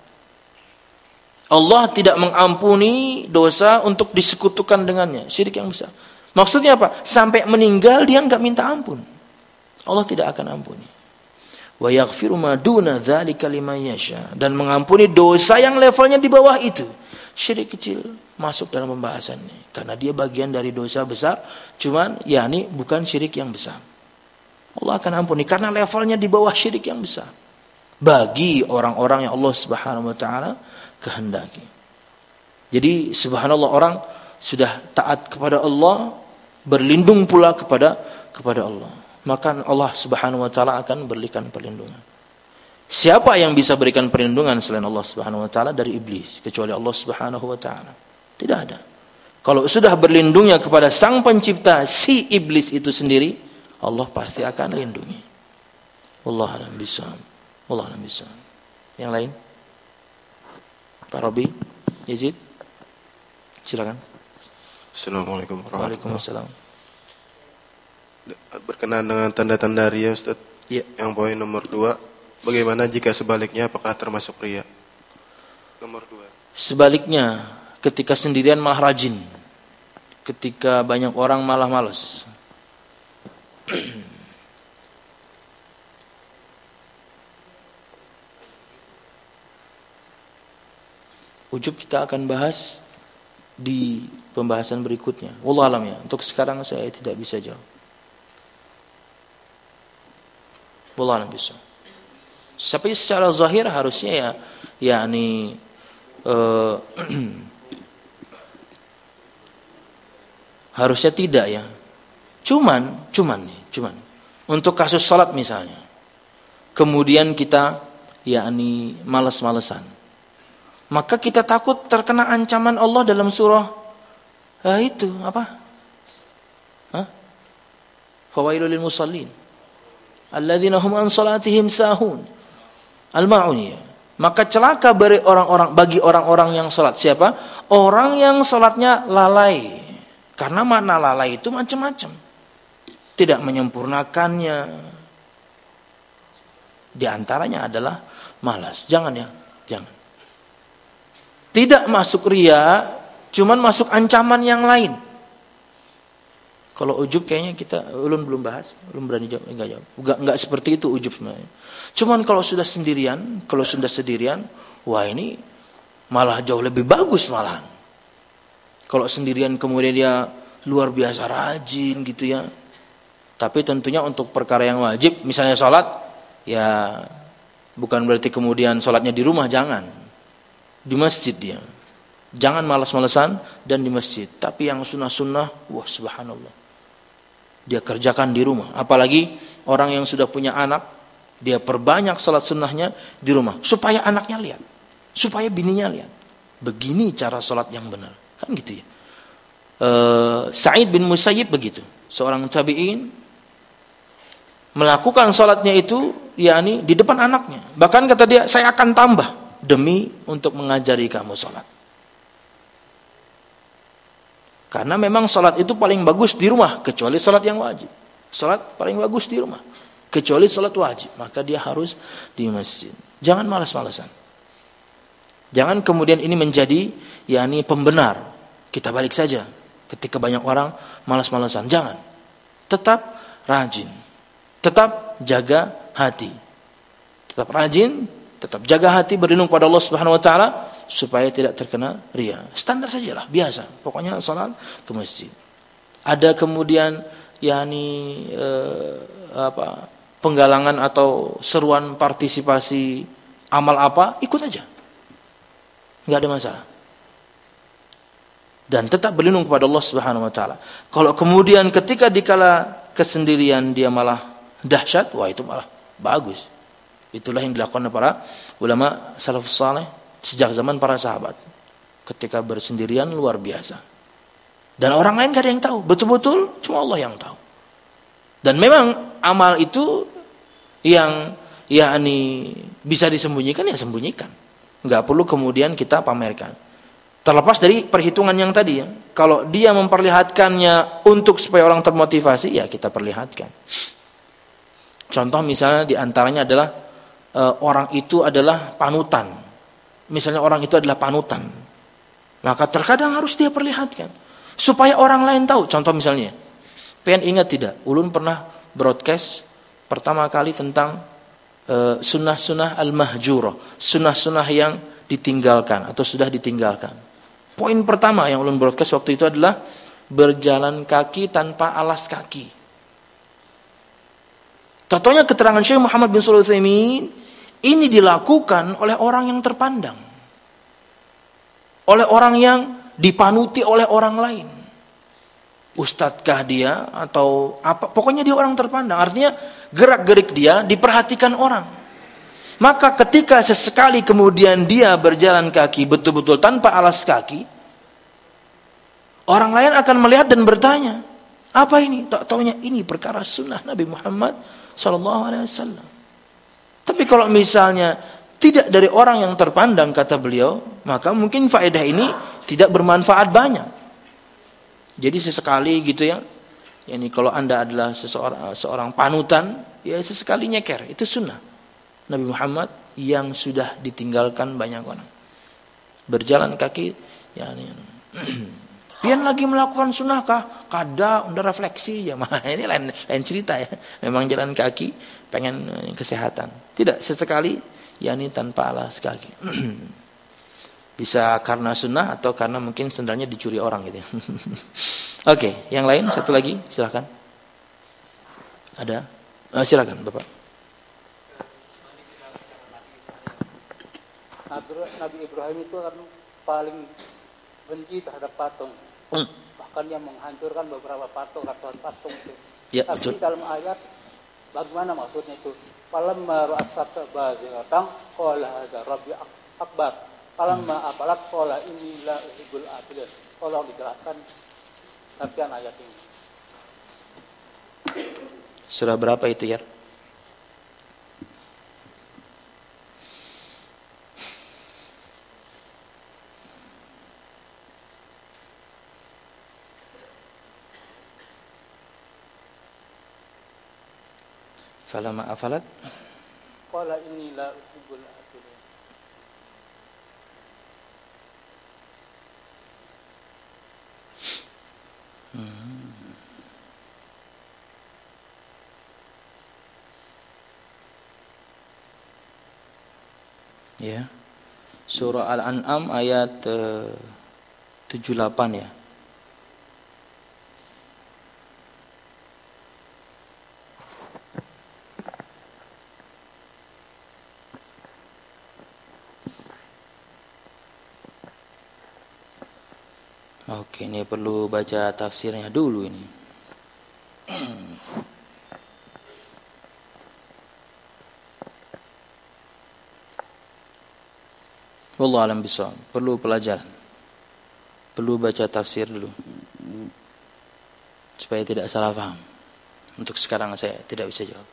A: Allah tidak mengampuni dosa untuk disekutukan dengannya. Syirik yang besar. Maksudnya apa? Sampai meninggal dia enggak minta ampun. Allah tidak akan ampuni. Wa yaghfiru ma duna dzalika liman yasha. Dan mengampuni dosa yang levelnya di bawah itu. Syirik kecil masuk dalam pembahasannya. Karena dia bagian dari dosa besar. Cuman yakni bukan syirik yang besar. Allah akan ampuni. Karena levelnya di bawah syirik yang besar. Bagi orang-orang yang Allah Subhanahu wa ta'ala kehendaki. Jadi subhanallah, orang sudah taat kepada Allah, berlindung pula kepada kepada Allah. Maka Allah Subhanahu wa taala akan berikan perlindungan. Siapa yang bisa berikan perlindungan selain Allah Subhanahu wa taala dari iblis kecuali Allah Subhanahu wa taala? Tidak ada. Kalau sudah berlindungnya kepada sang pencipta si iblis itu sendiri, Allah pasti akan lindungi. Wallahu a'lam bishawab. Wallahu a'lam bishawab. Yang lain? Pak Robi, Yazid, silakan.
B: Assalamualaikum warahmatullahi wabarakatuh.
A: Waalaikumsalam.
B: Berkenaan dengan tanda-tanda riya, Ustaz.
A: Ya.
B: Yang poin nomor dua, bagaimana jika sebaliknya, apakah termasuk riya? Nomor dua.
A: Sebaliknya, ketika sendirian malah rajin, ketika banyak orang malah malas. Ujub kita akan bahas di pembahasan berikutnya. Wallahu alam ya. Untuk sekarang saya tidak bisa jawab. Wallahu alam bisa. Tapi secara zahir harusnya ya, yakni uh, harusnya tidak ya. Cuman, cuman nih, cuman untuk kasus salat misalnya. Kemudian kita yakni malas-malesan. Maka kita takut terkena ancaman Allah dalam surah ah, itu apa? Hah? Fawailul lil musallin alladzina hum an salatihim sahun. Al-Ma'uniyah. Maka celaka bagi orang-orang bagi orang-orang yang salat. Siapa? Orang yang salatnya lalai. Karena makna lalai itu macam-macam. Tidak menyempurnakannya. Di antaranya adalah malas. Jangan ya, jangan. Tidak masuk riya, cuman masuk ancaman yang lain. Kalau ujub kayaknya kita ulun belum bahas, belum berani jawab, enggak jawab. Enggak enggak seperti itu ujub sebenarnya. Cuman kalau sudah sendirian, kalau sudah sendirian, wah ini malah jauh lebih bagus malahan. Kalau sendirian kemudian dia luar biasa rajin gitu ya. Tapi tentunya untuk perkara yang wajib, misalnya sholat, ya bukan berarti kemudian sholatnya di rumah, jangan. Di masjid dia. Jangan malas-malesan dan di masjid. Tapi yang sunnah-sunnah, wah subhanallah. Dia kerjakan di rumah. Apalagi orang yang sudah punya anak, dia perbanyak salat sunnahnya di rumah. Supaya anaknya lihat. Supaya bininya lihat. Begini cara salat yang benar. Kan gitu ya. Uh, Sa'id bin Musayyib begitu. Seorang tabi'in melakukan salatnya itu yakni di depan anaknya. Bahkan kata dia, saya akan tambah demi untuk mengajari kamu salat. Karena memang salat itu paling bagus di rumah, kecuali salat yang wajib. Salat paling bagus di rumah. kecuali salat wajib, maka dia harus di masjid. Jangan malas-malasan. Jangan kemudian ini menjadi yakni pembenar. Kita balik saja ketika banyak orang malas-malasan. Jangan. Tetap rajin. Tetap jaga hati. Tetap rajin, tetap jaga hati, berlindung pada Allah Subhanahu wa taala supaya tidak terkena riya. Standar sajalah, biasa. Pokoknya salat ke masjid. Ada kemudian yakni eh, apa? Penggalangan atau seruan partisipasi amal apa, ikut aja. Enggak ada masalah. Dan tetap berlindung kepada Allah Subhanahu wa taala. Kalau kemudian ketika dikala kesendirian dia malah dahsyat, wah itu malah bagus. Itulah yang dilakukan para ulama salafus saleh sejak zaman para sahabat. Ketika bersendirian luar biasa. Dan orang lain enggak ada yang tahu, betul-betul cuma Allah yang tahu. Dan memang amal itu yang yakni bisa disembunyikan ya sembunyikan. Enggak perlu kemudian kita pamerkan. Terlepas dari perhitungan yang tadi ya. Kalau dia memperlihatkannya untuk supaya orang termotivasi, ya kita perlihatkan. Contoh misalnya diantaranya adalah e, orang itu adalah panutan. Misalnya orang itu adalah panutan. Maka terkadang harus dia perlihatkan. Supaya orang lain tahu. Contoh misalnya. Pengen ingat tidak? Ulun pernah broadcast pertama kali tentang e, sunnah-sunnah al-mahjurah. Sunnah-sunnah yang ditinggalkan atau sudah ditinggalkan. Poin pertama yang ulun broadcast waktu itu adalah berjalan kaki tanpa alas kaki. Contohnya keterangan Syekh Muhammad bin Shalih Al-Utsaimin ini dilakukan oleh orang yang terpandang. Oleh orang yang dipanuti oleh orang lain. Ustadzkah dia atau apa? Pokoknya dia orang terpandang. Artinya gerak-gerik dia diperhatikan orang. Maka ketika sesekali kemudian dia berjalan kaki betul-betul tanpa alas kaki, orang lain akan melihat dan bertanya, apa ini? Tak taunya ini perkara sunnah Nabi Muhammad Sallallahu Alaihi Wasallam. Tapi kalau misalnya tidak dari orang yang terpandang kata beliau, maka mungkin faedah ini tidak bermanfaat banyak. Jadi sesekali gitu ya. Yani kalau Anda adalah seseorang seorang panutan, ya sesekali nyeker, itu sunnah Nabi Muhammad yang sudah ditinggalkan banyak orang. Berjalan kaki, ya ini. Pian lagi melakukan sunnah kah? Kada, udah refleksi ya. Ini lain lain cerita ya. Memang jalan kaki pengen kesehatan. Tidak sesekali, ya ini tanpa alas kaki. Bisa karena sunnah atau karena mungkin sendalnya dicuri orang gitu. Oke, yang lain satu lagi, silakan. Ada? Uh, silakan, Bapak.
C: Nabi Ibrahim itu kan paling benci terhadap patung. Hmm. Bahkan dia menghancurkan beberapa patung, ratusan patung itu. Ya, tapi betul. Dalam ayat bagaimana maksudnya itu? Falamma ra'asaka bazigatan qala hadza rabbi akbar. Falamma abalat qala inni la uhibbul afilin. Tolong dijelaskan artian ayat ini.
A: Surah berapa itu ya? Falamma afalat
C: qala inni la uhibbul afilin.
A: Hmm. Ya. Surah Al-An'am ayat uh, tujuh puluh delapan ya. Oke, ini perlu baca tafsirnya dulu ini. Wallahu a'lam bishawab. Perlu pelajaran. Perlu baca tafsir dulu. Supaya tidak salah paham. Untuk sekarang saya tidak bisa jawab.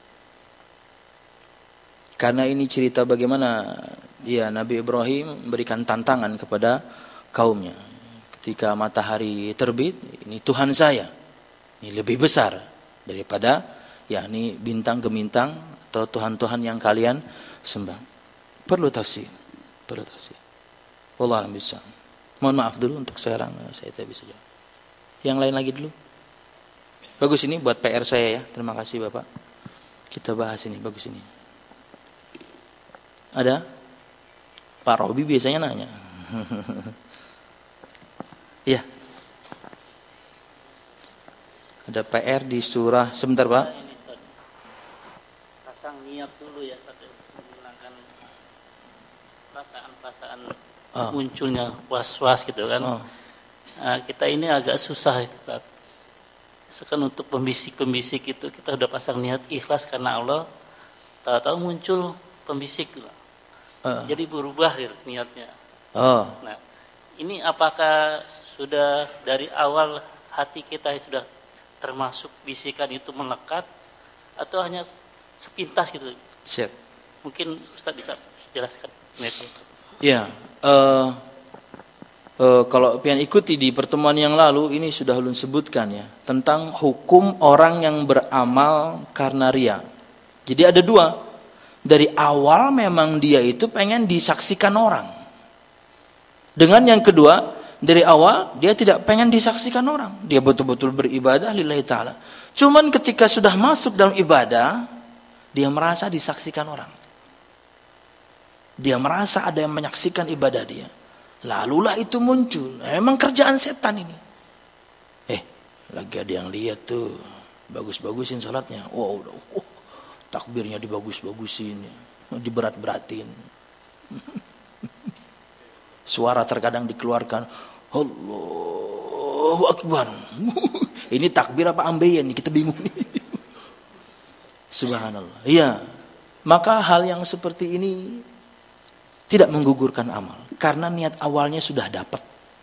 A: Karena ini cerita bagaimana ya Nabi Ibrahim memberikan tantangan kepada kaumnya. Ketika matahari terbit, ini Tuhan saya. Ini lebih besar daripada yakni bintang gemintang atau tuhan-tuhan yang kalian sembah. Perlu tafsir, perlu tafsir. Wallahu a'lam bishawab. Mohon maaf dulu untuk sekarang saya tidak bisa jawab. Yang lain lagi dulu. Bagus ini buat P R saya ya. Terima kasih Bapak. Kita bahas ini, bagus ini. Ada? Pak Robi biasanya nanya. Iya. Ada P R di surah. Sebentar Pak.
D: Pasang niat dulu ya, menghilangkan perasaan-perasaan oh. munculnya was-was gitu kan. Oh. Nah, kita ini agak susah itu. Sekarang untuk pembisik-pembisik itu kita udah pasang niat ikhlas karena Allah, tahu-tahu muncul pembisik. Uh. Jadi berubah gitu, niatnya. Oh. Nah, ini apakah sudah dari awal hati kita sudah termasuk bisikan itu melekat atau hanya sepintas gitu?
A: Siap.
D: Mungkin Ustaz bisa jelaskan.
A: Ya, uh, uh, kalau pian ikuti di pertemuan yang lalu ini sudah ulun sebutkan ya tentang hukum orang yang beramal karena ria. Jadi ada dua. Dari awal memang dia itu pengen disaksikan orang. Dengan yang kedua, dari awal dia tidak pengen disaksikan orang. Dia betul-betul beribadah lillahi ta'ala. Cuman ketika sudah masuk dalam ibadah, dia merasa disaksikan orang. Dia merasa ada yang menyaksikan ibadah dia. Lalulah itu muncul. Emang kerjaan setan ini. Eh, lagi ada yang lihat tuh. Bagus-bagusin salatnya. Wow, oh, takbirnya dibagus-bagusin. Diberat-beratin. Suara terkadang dikeluarkan, Allahu Akbar. Ini takbir apa ambeien nih, kita bingung nih. Subhanallah. Iya. Maka hal yang seperti ini tidak menggugurkan amal karena niat awalnya sudah dapat.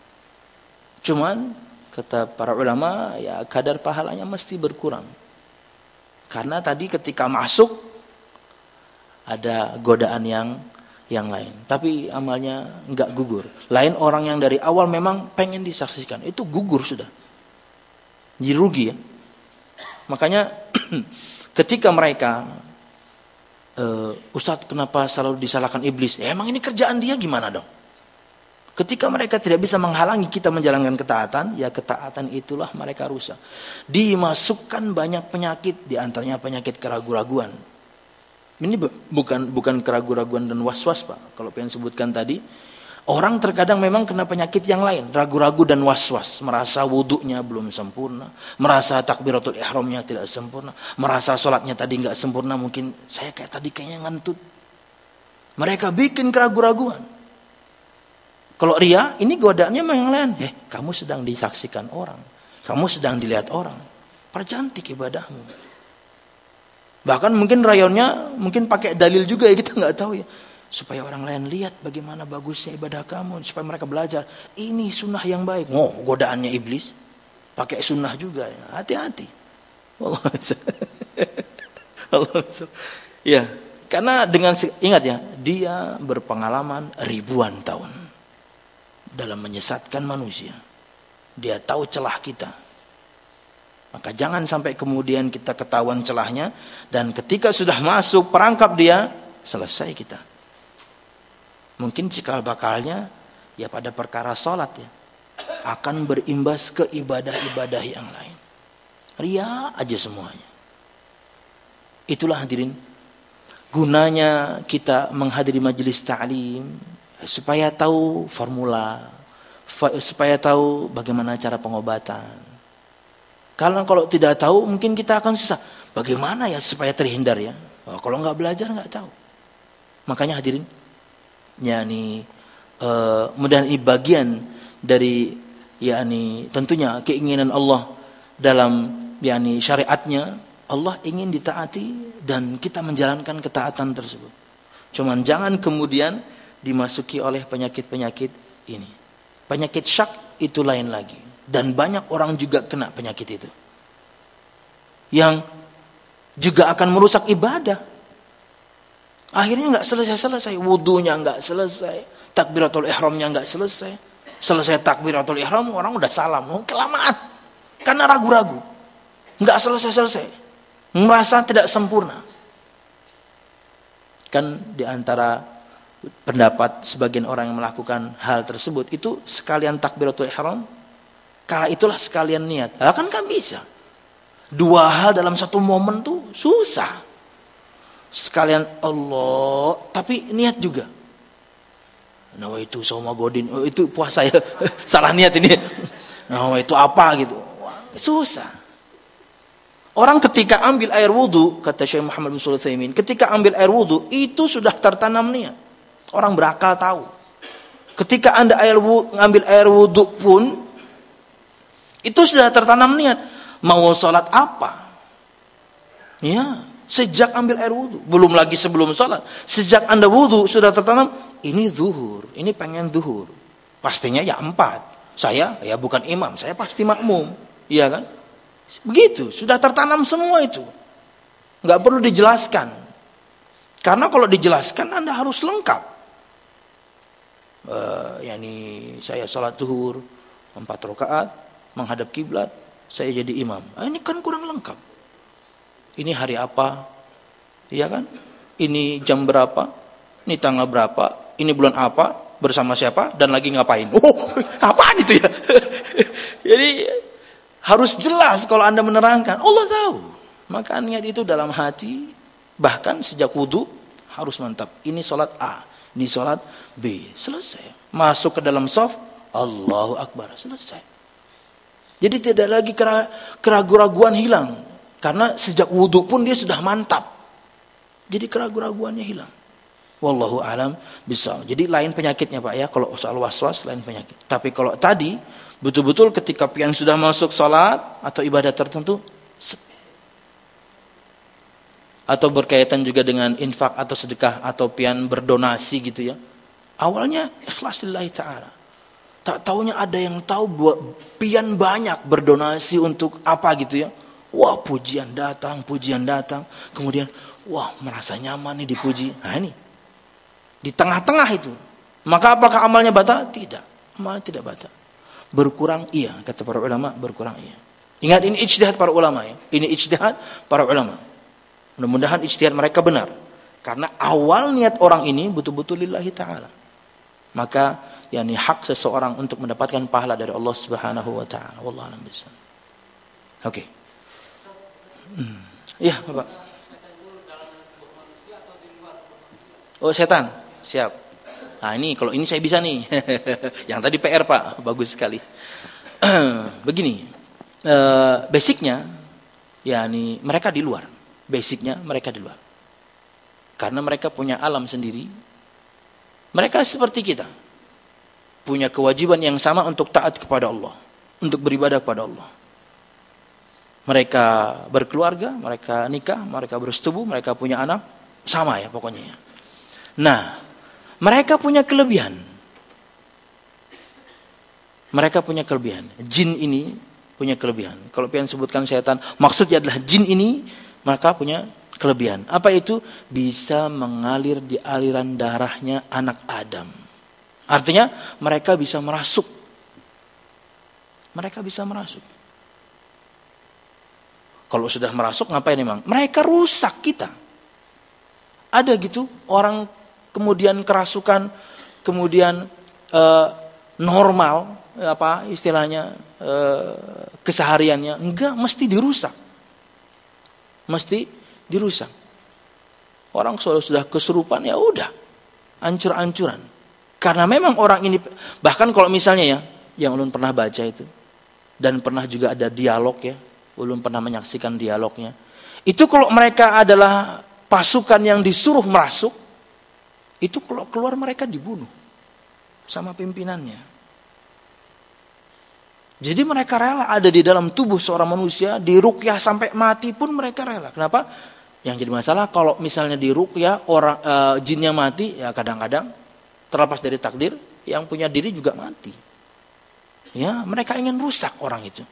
A: Cuman kata para ulama, ya kadar pahalanya mesti berkurang. Karena tadi ketika masuk ada godaan yang yang lain, tapi amalnya enggak gugur. Lain orang yang dari awal memang pengen disaksikan, itu gugur sudah. Jadi rugi ya. Makanya ketika mereka uh, Ustadz kenapa selalu disalahkan iblis? Ya, emang ini kerjaan dia gimana dong? Ketika mereka tidak bisa menghalangi kita menjalankan ketaatan, ya ketaatan itulah mereka rusak. Dimasukkan banyak penyakit, di antaranya penyakit keraguan-raguan. Ini bukan bukan keraguan-raguan dan was-was Pak. Kalau pengen sebutkan tadi, orang terkadang memang kena penyakit yang lain, ragu-ragu dan was-was, merasa wudunya belum sempurna, merasa takbiratul ihramnya tidak sempurna, merasa sholatnya tadi nggak sempurna, mungkin saya kayak tadi kayaknya ngantut. Mereka bikin keraguan-raguan. Kalau ria, ini godaannya memang yang lain. Eh, kamu sedang disaksikan orang, kamu sedang dilihat orang, percantik ibadahmu. Bahkan mungkin rayonnya mungkin pakai dalil juga ya, kita nggak tahu ya. Supaya orang lain lihat bagaimana bagusnya ibadah kamu, supaya mereka belajar. Ini sunnah yang baik. Oh, godaannya iblis. Pakai sunnah juga ya. Hati-hati. Allah. Allah. Ya, karena dengan ingat ya, dia berpengalaman ribuan tahun dalam menyesatkan manusia. Dia tahu celah kita. Maka jangan sampai kemudian kita ketahuan celahnya, dan ketika sudah masuk perangkap dia, selesai kita. Mungkin cikal bakalnya ya pada perkara sholat ya, akan berimbas ke ibadah-ibadah yang lain. Ria aja semuanya. Itulah hadirin gunanya kita menghadiri majelis ta'lim, supaya tahu formula, supaya tahu bagaimana cara pengobatan. Karena kalau tidak tahu mungkin kita akan susah. Bagaimana ya supaya terhindar ya? Oh, kalau nggak belajar nggak tahu. Makanya hadirin, ya nih, uh, mudah-mudahan ini bagian dari, ya nih, tentunya keinginan Allah dalam, ya nih, syariatnya. Allah ingin ditaati dan kita menjalankan ketaatan tersebut. Cuman jangan kemudian dimasuki oleh penyakit-penyakit ini. Penyakit syak itu lain lagi. Dan banyak orang juga kena penyakit itu, yang juga akan merusak ibadah. Akhirnya nggak selesai-selesai, wudunya nggak selesai, takbiratul ihramnya nggak selesai. Selesai takbiratul ihram, orang udah salam, oh, kelamaan, karena ragu-ragu, nggak selesai-selesai. merasa tidak sempurna. Kan di antara pendapat sebagian orang yang melakukan hal tersebut itu sekalian takbiratul ihram, kala itulah sekalian niat. Lah kan kan bisa. Dua hal dalam satu momen tuh susah. Sekalian Allah, tapi niat juga. Nah, itu sama godin, oh, itu puasa ya. Salah niat ini. Nah, itu apa gitu. Wah, susah. Orang ketika ambil air wudu, kata Syekh Muhammad bin Shalih Al Utsaimin, ketika ambil air wudu itu sudah tertanam niat. Orang berakal tahu. Ketika Anda air wudu, ngambil air wudu pun itu sudah tertanam niat. Mau salat apa? Ya, sejak ambil air wudu, belum lagi sebelum salat. Sejak Anda wudu sudah tertanam, ini zuhur, ini pengen zuhur. Pastinya ya empat. Saya ya bukan imam, saya pasti makmum. Iya kan? Begitu, sudah tertanam semua itu. Enggak perlu dijelaskan. Karena kalau dijelaskan Anda harus lengkap. Uh, yakni saya salat zuhur empat rakaat menghadap kiblat, saya jadi imam. Ah, ini kan kurang lengkap. Ini hari apa? Iya kan? Ini jam berapa? Ini tanggal berapa? Ini bulan apa? Bersama siapa? Dan lagi ngapain? Oh, apaan itu ya? Jadi harus jelas kalau Anda menerangkan. Allah tahu. Maka niat itu dalam hati, bahkan sejak wudu harus mantap. Ini salat A, ini salat B. Selesai. Masuk ke dalam shaf, Allahu Akbar. Selesai. Jadi tidak lagi keraguan-raguan hilang. Karena sejak wudu pun dia sudah mantap. Jadi keraguan-raguannya hilang. Wallahu alam bisawab. Jadi lain penyakitnya Pak ya. Kalau soal was-was lain penyakit. Tapi kalau tadi betul-betul ketika pian sudah masuk salat atau ibadah tertentu, atau berkaitan juga dengan infak atau sedekah atau pian berdonasi gitu ya. Awalnya ikhlas lillahi ta'ala. Tak taunya ada yang tahu buat pian banyak berdonasi untuk apa gitu ya. Wah, pujian datang, pujian datang. Kemudian, wah, merasa nyaman nih dipuji. Nah ini. Di tengah-tengah itu. Maka apakah amalnya batal? Tidak. Amalnya tidak batal. Berkurang iya, kata para ulama, berkurang iya. Ingat ini ijtihad para ulama ya. Ini ijtihad para ulama. Mudah-mudahan ijtihad mereka benar. Karena awal niat orang ini betul-betul lillahi ta'ala. Maka yakni hak seseorang untuk mendapatkan pahala dari Allah Subhanahu wa taala. Wallahu a'lam bishawab. Oke. Okay. Hmm. Ya, Bapak. Oh, setan. Siap. Nah, ini kalau ini saya bisa nih. Yang tadi P R, Pak. Bagus sekali. Begini. Uh, basicnya yakni mereka di luar. Basicnya mereka di luar. Karena mereka punya alam sendiri. Mereka seperti kita. Punya kewajiban yang sama untuk taat kepada Allah. Untuk beribadah kepada Allah. Mereka berkeluarga, mereka nikah, mereka bersetubuh, mereka punya anak. Sama ya pokoknya. Nah, mereka punya kelebihan. Mereka punya kelebihan. Jin ini punya kelebihan. Kalau pian sebutkan setan, maksudnya adalah jin ini, maka punya kelebihan. Apa itu? Bisa mengalir di aliran darahnya anak Adam. Artinya mereka bisa merasuk. Mereka bisa merasuk. Kalau sudah merasuk ngapain emang? Mereka rusak kita. Ada gitu orang kemudian kerasukan, kemudian eh, normal, apa istilahnya eh, kesehariannya enggak, mesti dirusak. Mesti dirusak. Orang kalau sudah kesurupan ya udah hancur-hancuran. Karena memang orang ini, bahkan kalau misalnya ya, yang ulun pernah baca itu, dan pernah juga ada dialog ya, ulun pernah menyaksikan dialognya. Itu kalau mereka adalah pasukan yang disuruh merasuk, itu kalau keluar mereka dibunuh sama pimpinannya. Jadi mereka rela ada di dalam tubuh seorang manusia, diruqyah sampai mati pun mereka rela. Kenapa? Yang jadi masalah kalau misalnya diruqyah orang e, jinnya mati, ya kadang-kadang terlepas dari takdir, yang punya diri juga mati. Ya, mereka ingin rusak orang itu.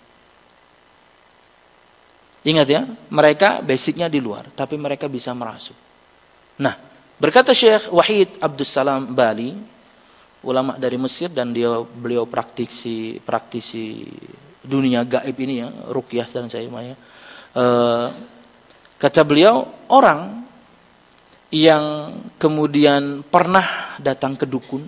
A: Ingat ya, mereka basicnya di luar, tapi mereka bisa merasuk. Nah, berkata Syekh Wahid Abdus Salam Bali, ulama dari Mesir, dan dia beliau praktisi praktisi dunia gaib ini ya, ruqyah dan saya ya. Uh, Kata beliau, orang yang kemudian pernah datang ke dukun,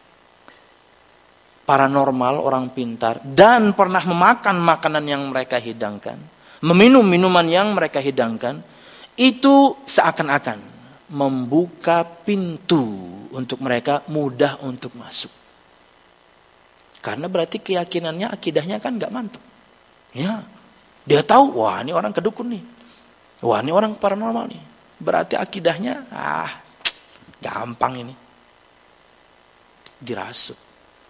A: paranormal, orang pintar, dan pernah memakan makanan yang mereka hidangkan, meminum minuman yang mereka hidangkan, itu seakan-akan membuka pintu untuk mereka mudah untuk masuk. Karena berarti keyakinannya, akidahnya kan gak mantap. Ya, dia tahu, wah ini orang kedukun nih, wah ini orang paranormal nih. Berarti akidahnya, ah, gampang ini, dirasuk.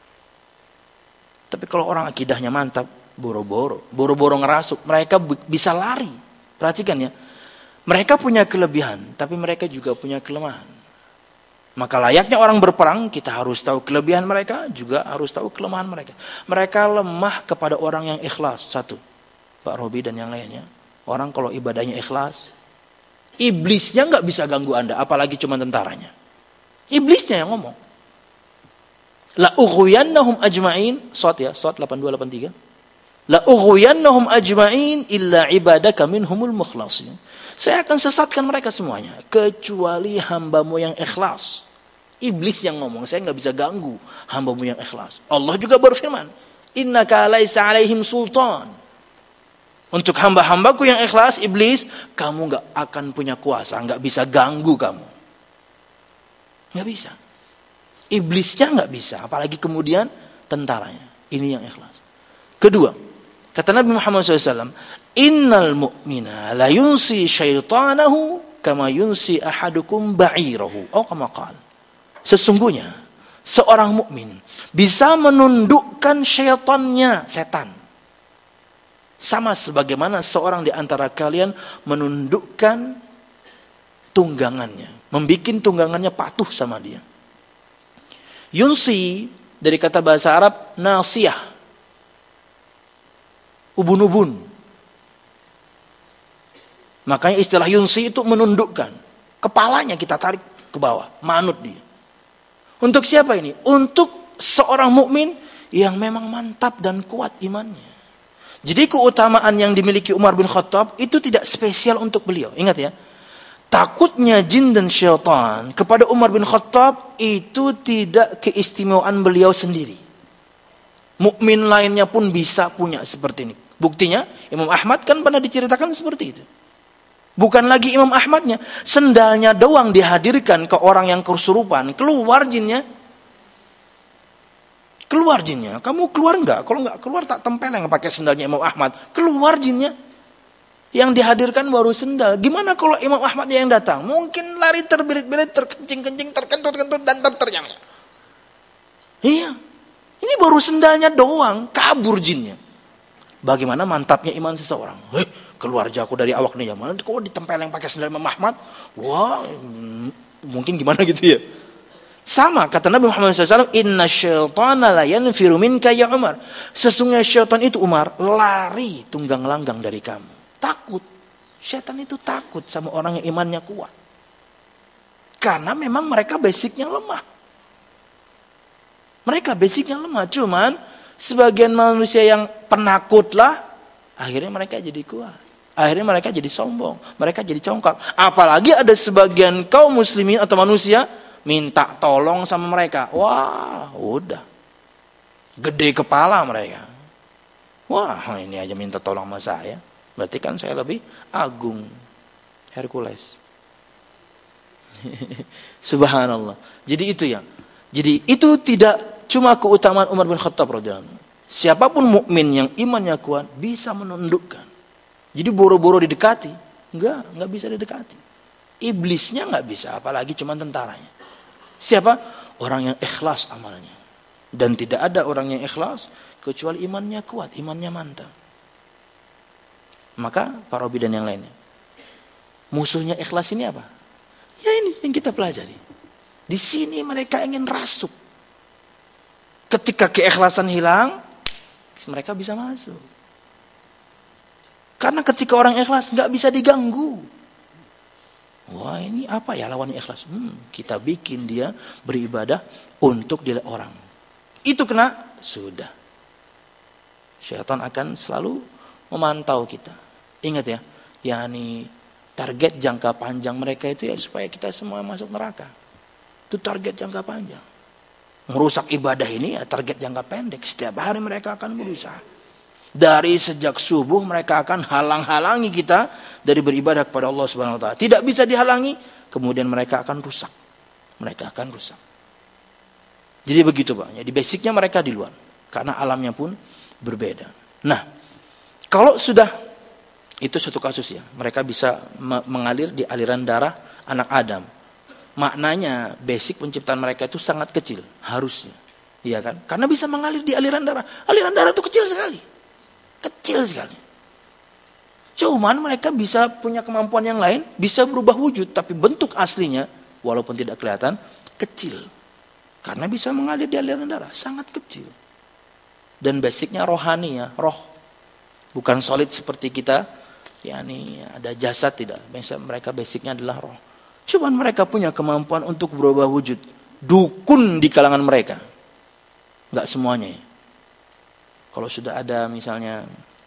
A: Tapi kalau orang akidahnya mantap, boro-boro, boro-boro ngerasuk, mereka bisa lari. Perhatikan ya, mereka punya kelebihan, tapi mereka juga punya kelemahan. Maka layaknya orang berperang, kita harus tahu kelebihan mereka, juga harus tahu kelemahan mereka. Mereka lemah kepada orang yang ikhlas. Satu, Pak Robi dan yang lainnya. Orang kalau ibadahnya ikhlas, iblisnya nggak bisa ganggu Anda, apalagi cuma tentaranya. Iblisnya yang ngomong. La ughwiyannahum ajma'in, Shad ya, Shad delapan dua delapan tiga. La ughwiyannahum ajma'in illa ibadaka minhumul mukhlasin. Saya akan sesatkan mereka semuanya, kecuali hambamu yang ikhlas. Iblis yang ngomong, saya nggak bisa ganggu hambamu yang ikhlas. Allah juga berfirman, innaka laisa alaihim sultan. Untuk hamba-hambaku yang ikhlas, iblis, kamu nggak akan punya kuasa, nggak bisa ganggu kamu. Nggak bisa. Iblisnya nggak bisa, apalagi kemudian tentaranya. Ini yang ikhlas. Kedua, kata Nabi Muhammad shallallahu alaihi wasallam, innal mu'mina la yunsi syaitanahu kama yunsi ahadukum ba'irahu. Oh, kama qala. Sesungguhnya seorang mukmin bisa menundukkan syaitannya, setan. Sama sebagaimana seorang di antara kalian menundukkan tunggangannya, membikin tunggangannya patuh sama dia. Yunsi dari kata bahasa Arab nasiyah, ubun-ubun. Makanya istilah yunsi itu menundukkan. Kepalanya kita tarik ke bawah, manut dia. Untuk siapa ini? Untuk seorang mukmin yang memang mantap dan kuat imannya. Jadi keutamaan yang dimiliki Umar bin Khattab itu tidak spesial untuk beliau. Ingat ya. Takutnya jin dan syaitan kepada Umar bin Khattab itu tidak keistimewaan beliau sendiri. Mukmin lainnya pun bisa punya seperti ini. Buktinya Imam Ahmad kan pernah diceritakan seperti itu. Bukan lagi Imam Ahmadnya, sendalnya doang dihadirkan ke orang yang kesurupan, keluar jinnya. Keluar jinnya. Kamu keluar enggak? Kalau enggak keluar tak tempeleng pakai sendalnya Imam Ahmad. Keluar jinnya. Yang dihadirkan baru sendal. Gimana kalau Imam Ahmadnya yang datang? Mungkin lari terbirit-birit, terkencing-kencing, terkentut-kentut dan terterjang. Iya. Ini baru sendalnya doang, kabur jinnya. Bagaimana mantapnya iman seseorang? Heh, keluar jago dari awak nih, mana kok ditempeleng pakai sendal Imam Ahmad? Wah, mungkin gimana gitu ya? Sama kata Nabi Muhammad shallallahu alaihi wasallam, inna syaitana la yanfiru minka ya Umar. Sesungguhnya syaitan itu Umar lari tunggang langgang dari kamu. Takut. Syaitan itu takut sama orang yang imannya kuat. Karena memang mereka basicnya lemah. Mereka basicnya lemah. Cuman sebagian manusia yang penakutlah, akhirnya mereka jadi kuat. Akhirnya mereka jadi sombong. Mereka jadi congkak. Apalagi ada sebagian kaum muslimin atau manusia minta tolong sama mereka. Wah, udah. Gede kepala mereka. Wah, ini aja minta tolong sama saya. Berarti kan saya lebih agung. Hercules. Subhanallah. Jadi itu ya. Jadi itu tidak cuma keutamaan Umar bin Khattab radhiyallahu anhu. Siapapun mukmin yang imannya kuat bisa menundukkan. Jadi boro-boro didekati, enggak, enggak bisa didekati. Iblisnya enggak bisa, apalagi cuma tentaranya. Siapa? Orang yang ikhlas amalnya. Dan tidak ada orang yang ikhlas kecuali imannya kuat, imannya mantap. Maka Pak Robi dan yang lainnya. Musuhnya ikhlas ini apa? Ya ini yang kita pelajari. Di sini mereka ingin rasuk. Ketika keikhlasan hilang, mereka bisa masuk. Karena ketika orang ikhlas nggak bisa diganggu. Wah ini apa ya lawan ikhlas? Hmm, kita bikin dia beribadah untuk dilihat orang. Itu kena sudah. Syaitan akan selalu memantau kita. Ingat ya, yakni Target jangka panjang mereka itu ya supaya kita semua masuk neraka. Itu target jangka panjang. Merusak ibadah ini ya target jangka pendek. Setiap hari mereka akan berusaha. Dari sejak subuh mereka akan halang-halangi kita dari beribadah kepada Allah Subhanahu wa taala. Tidak bisa dihalangi, kemudian mereka akan rusak. Mereka akan rusak. Jadi begitu Pak. Jadi basicnya mereka di luar. Karena alamnya pun berbeda. Nah, kalau sudah itu suatu kasus ya. Mereka bisa mengalir di aliran darah anak Adam. Maknanya basic penciptaan mereka itu sangat kecil. Harusnya. Iya kan? Karena bisa mengalir di aliran darah. Aliran darah itu kecil sekali. Kecil sekali. Cuman mereka bisa punya kemampuan yang lain. Bisa berubah wujud. Tapi bentuk aslinya, walaupun tidak kelihatan, kecil. Karena bisa mengalir di aliran darah. Sangat kecil. Dan basicnya rohani ya. Roh. Bukan solid seperti kita. yakni ada jasad tidak. Mereka basicnya adalah roh. Cuman mereka punya kemampuan untuk berubah wujud. Dukun di kalangan mereka. Enggak semuanya ya. Kalau sudah ada misalnya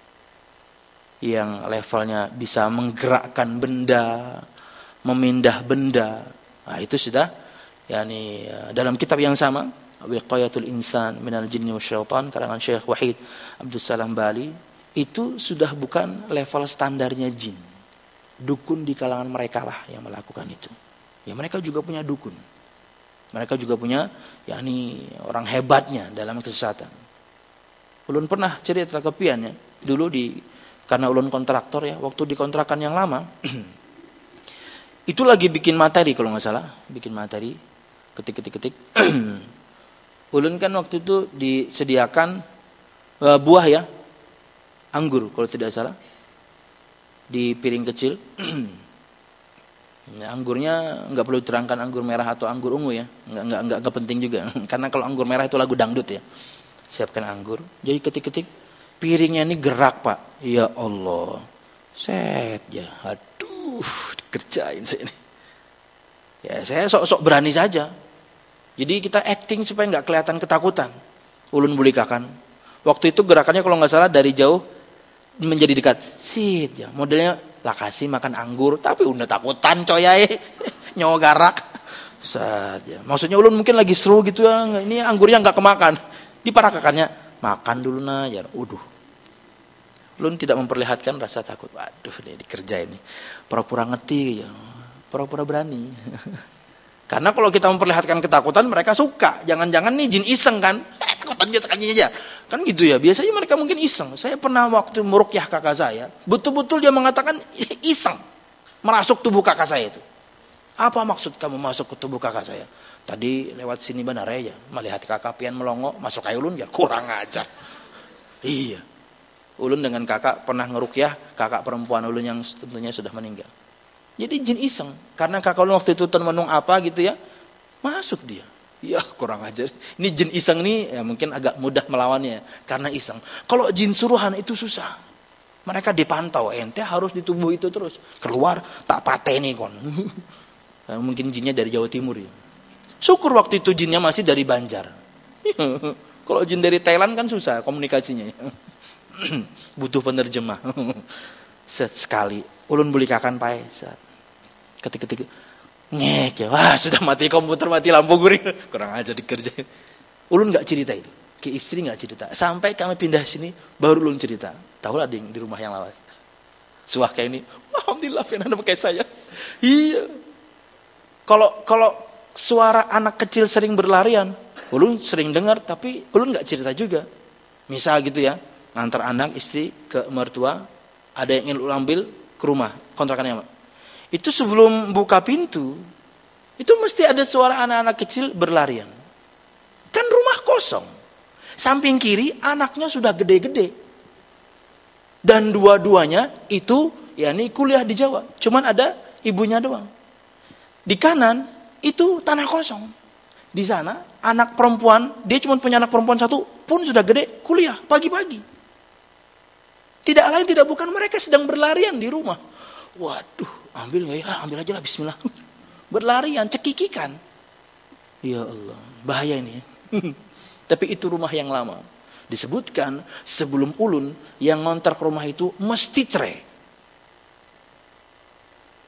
A: yang levelnya bisa menggerakkan benda, memindah benda, nah itu sudah yakni dalam kitab yang sama, Wiqayatul Insan minal Jinni Wasyaitan karangan Syekh Wahid Abdul Salam Bali, itu sudah bukan level standarnya jin. Dukun di kalangan mereka lah yang melakukan itu. Ya mereka juga punya dukun. Mereka juga punya yakni orang hebatnya dalam kesesatan. Ulun pernah cerita ke Pian ya, dulu di karena ulun kontraktor ya, waktu di kontrakan yang lama itu lagi bikin materi kalau nggak salah, bikin materi, ketik-ketik-ketik. Ulun kan waktu itu disediakan uh, buah ya, anggur kalau tidak salah, di piring kecil. Ya, anggurnya nggak perlu terangkan anggur merah atau anggur ungu ya, nggak nggak nggak, nggak penting juga, karena kalau anggur merah itu lagu dangdut ya. Siapkan anggur, jadi ketik-ketik, piringnya ini gerak Pak, ya Allah, set ya, aduh, dikerjain saya ini. Ya saya sok-sok berani saja, jadi kita acting supaya nggak kelihatan ketakutan. Ulun bulikakan, waktu itu gerakannya kalau nggak salah dari jauh menjadi dekat, sit ya, modelnya lah kasih makan anggur, tapi udah takutan coyai, nyawa garak, set ya. Maksudnya ulun mungkin lagi seru gitu ya, ini anggurnya nggak kemakan. Di para kakaknya, makan dulu nah, ya, uduh. Ulun tidak memperlihatkan rasa takut. Waduh, ini dikerjain nih. Pura-pura ngerti, ya. Pura-pura berani. Karena kalau kita memperlihatkan ketakutan, mereka suka. Jangan-jangan nih jin iseng kan? Eh, takutan aja sekali aja. Kan gitu ya. Biasanya mereka mungkin iseng. Saya pernah waktu meruqyah kakak saya, betul-betul dia mengatakan iseng merasuk tubuh kakak saya itu. Apa maksud kamu masuk ke tubuh kakak saya? Tadi lewat sini benar ya, melihat kakak pian melongo, masuk aja ulun ya kurang ajar. Iya. Ulun dengan kakak pernah ngeruqyah kakak perempuan ulun yang tentunya sudah meninggal. Jadi jin iseng, karena kakak ulun waktu itu termenung apa gitu ya, masuk dia. Ya kurang ajar. Ini jin iseng nih ya mungkin agak mudah melawannya karena iseng. Kalau jin suruhan itu susah. Mereka dipantau, ente harus di tubuh itu terus. Keluar tak pateni kon. Mungkin jinnya dari Jawa Timur ya. Syukur waktu itu jinnya masih dari Banjar. Kalau jin dari Thailand kan susah komunikasinya. Butuh penerjemah. Set sekali. Ulun bulikakan pae. Ketik-ketik. Ngek ya. Wah sudah mati komputer, mati lampu guring. Kurang aja dikerjain. Ulun gak cerita itu. Ke istri gak cerita. Sampai kami pindah sini, baru ulun cerita. Tahu lah di, di rumah yang lawas. Suah kayak ini. Alhamdulillah, Fernanda pakai saya. Iya. Kalau kalau suara anak kecil sering berlarian, ulun sering dengar, tapi ulun nggak cerita juga. Misal gitu ya, ngantar anak istri ke mertua, ada yang ingin ulun ambil ke rumah kontrakannya, itu sebelum buka pintu, itu mesti ada suara anak-anak kecil berlarian. Kan rumah kosong, samping kiri anaknya sudah gede-gede, dan dua-duanya itu, ya ini kuliah di Jawa, cuman ada ibunya doang. Di kanan itu tanah kosong. Di sana anak perempuan, dia cuma punya anak perempuan satu, pun sudah gede, kuliah pagi-pagi. Tidak lain tidak bukan mereka sedang berlarian di rumah. Waduh, ambil nggak ya? Ambil aja lah, Bismillah. Berlarian, cekikikan. Ya Allah, bahaya ini. Tapi itu rumah yang lama. Disebutkan sebelum ulun yang ngontrak rumah itu mesti cerai.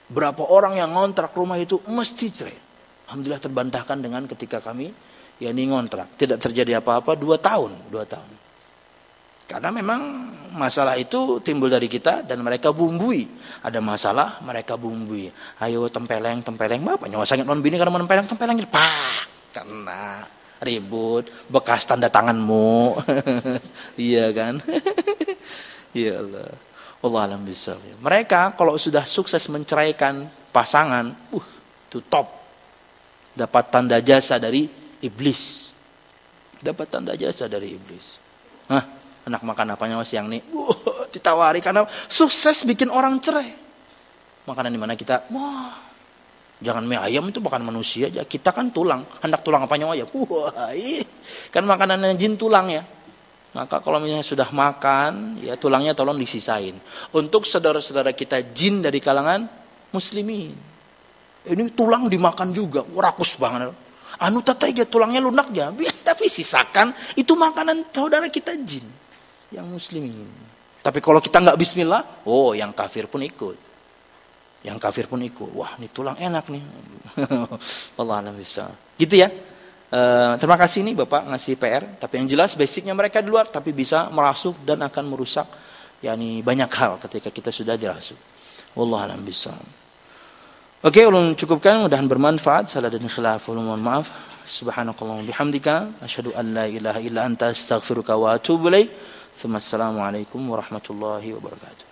A: Berapa orang yang ngontrak rumah itu mesti cerai. Alhamdulillah terbantahkan dengan ketika kami ya ini ngontrak. Tidak terjadi apa-apa dua tahun. Dua tahun. Karena memang masalah itu timbul dari kita dan mereka bumbui. Ada masalah, mereka bumbui. Ayo tempeleng, tempeleng. Bapak nyawa sakit non bini karena menempeleng, tempeleng. Pak, kena ribut. Bekas tanda tanganmu. Iya kan? Ya Allah. Allah alam bisawab. Mereka kalau sudah sukses menceraikan pasangan, uh, itu top. Dapat tanda jasa dari iblis. Dapat tanda jasa dari iblis. Hah? Anak makan apanya siang nih? Uh, ditawari karena sukses bikin orang cerai. Makanan di mana kita? Wah, jangan mie ayam itu bukan manusia aja. Kita kan tulang. Hendak tulang apanya ayam? Wah, ih. Kan makanannya jin tulang ya. Maka kalau misalnya sudah makan, ya tulangnya tolong disisain. Untuk saudara-saudara kita jin dari kalangan muslimin. Ini tulang dimakan juga. Rakus banget. Anu tataiga tulangnya lunak ya. Tapi sisakan itu makanan saudara kita jin. Yang muslimin. Tapi kalau kita nggak bismillah, oh yang kafir pun ikut. Yang kafir pun ikut. Wah, ini tulang enak nih. Allah alam bisa. Gitu ya. Uh, terima kasih nih Bapak ngasih P R. Tapi yang jelas basicnya mereka di luar, tapi bisa merasuk dan akan merusak. Yani banyak hal ketika kita sudah dirasuk. Allah alam bisa. Oke, ulun cukupkan. Mudahan bermanfaat. Salah dan khilaf. Mohon maaf. Subhanakallahumma bihamdika. Asyhadu an la ilaha illa anta astaghfiruka wa atubu ilaik. Assalamualaikum warahmatullahi wabarakatuh.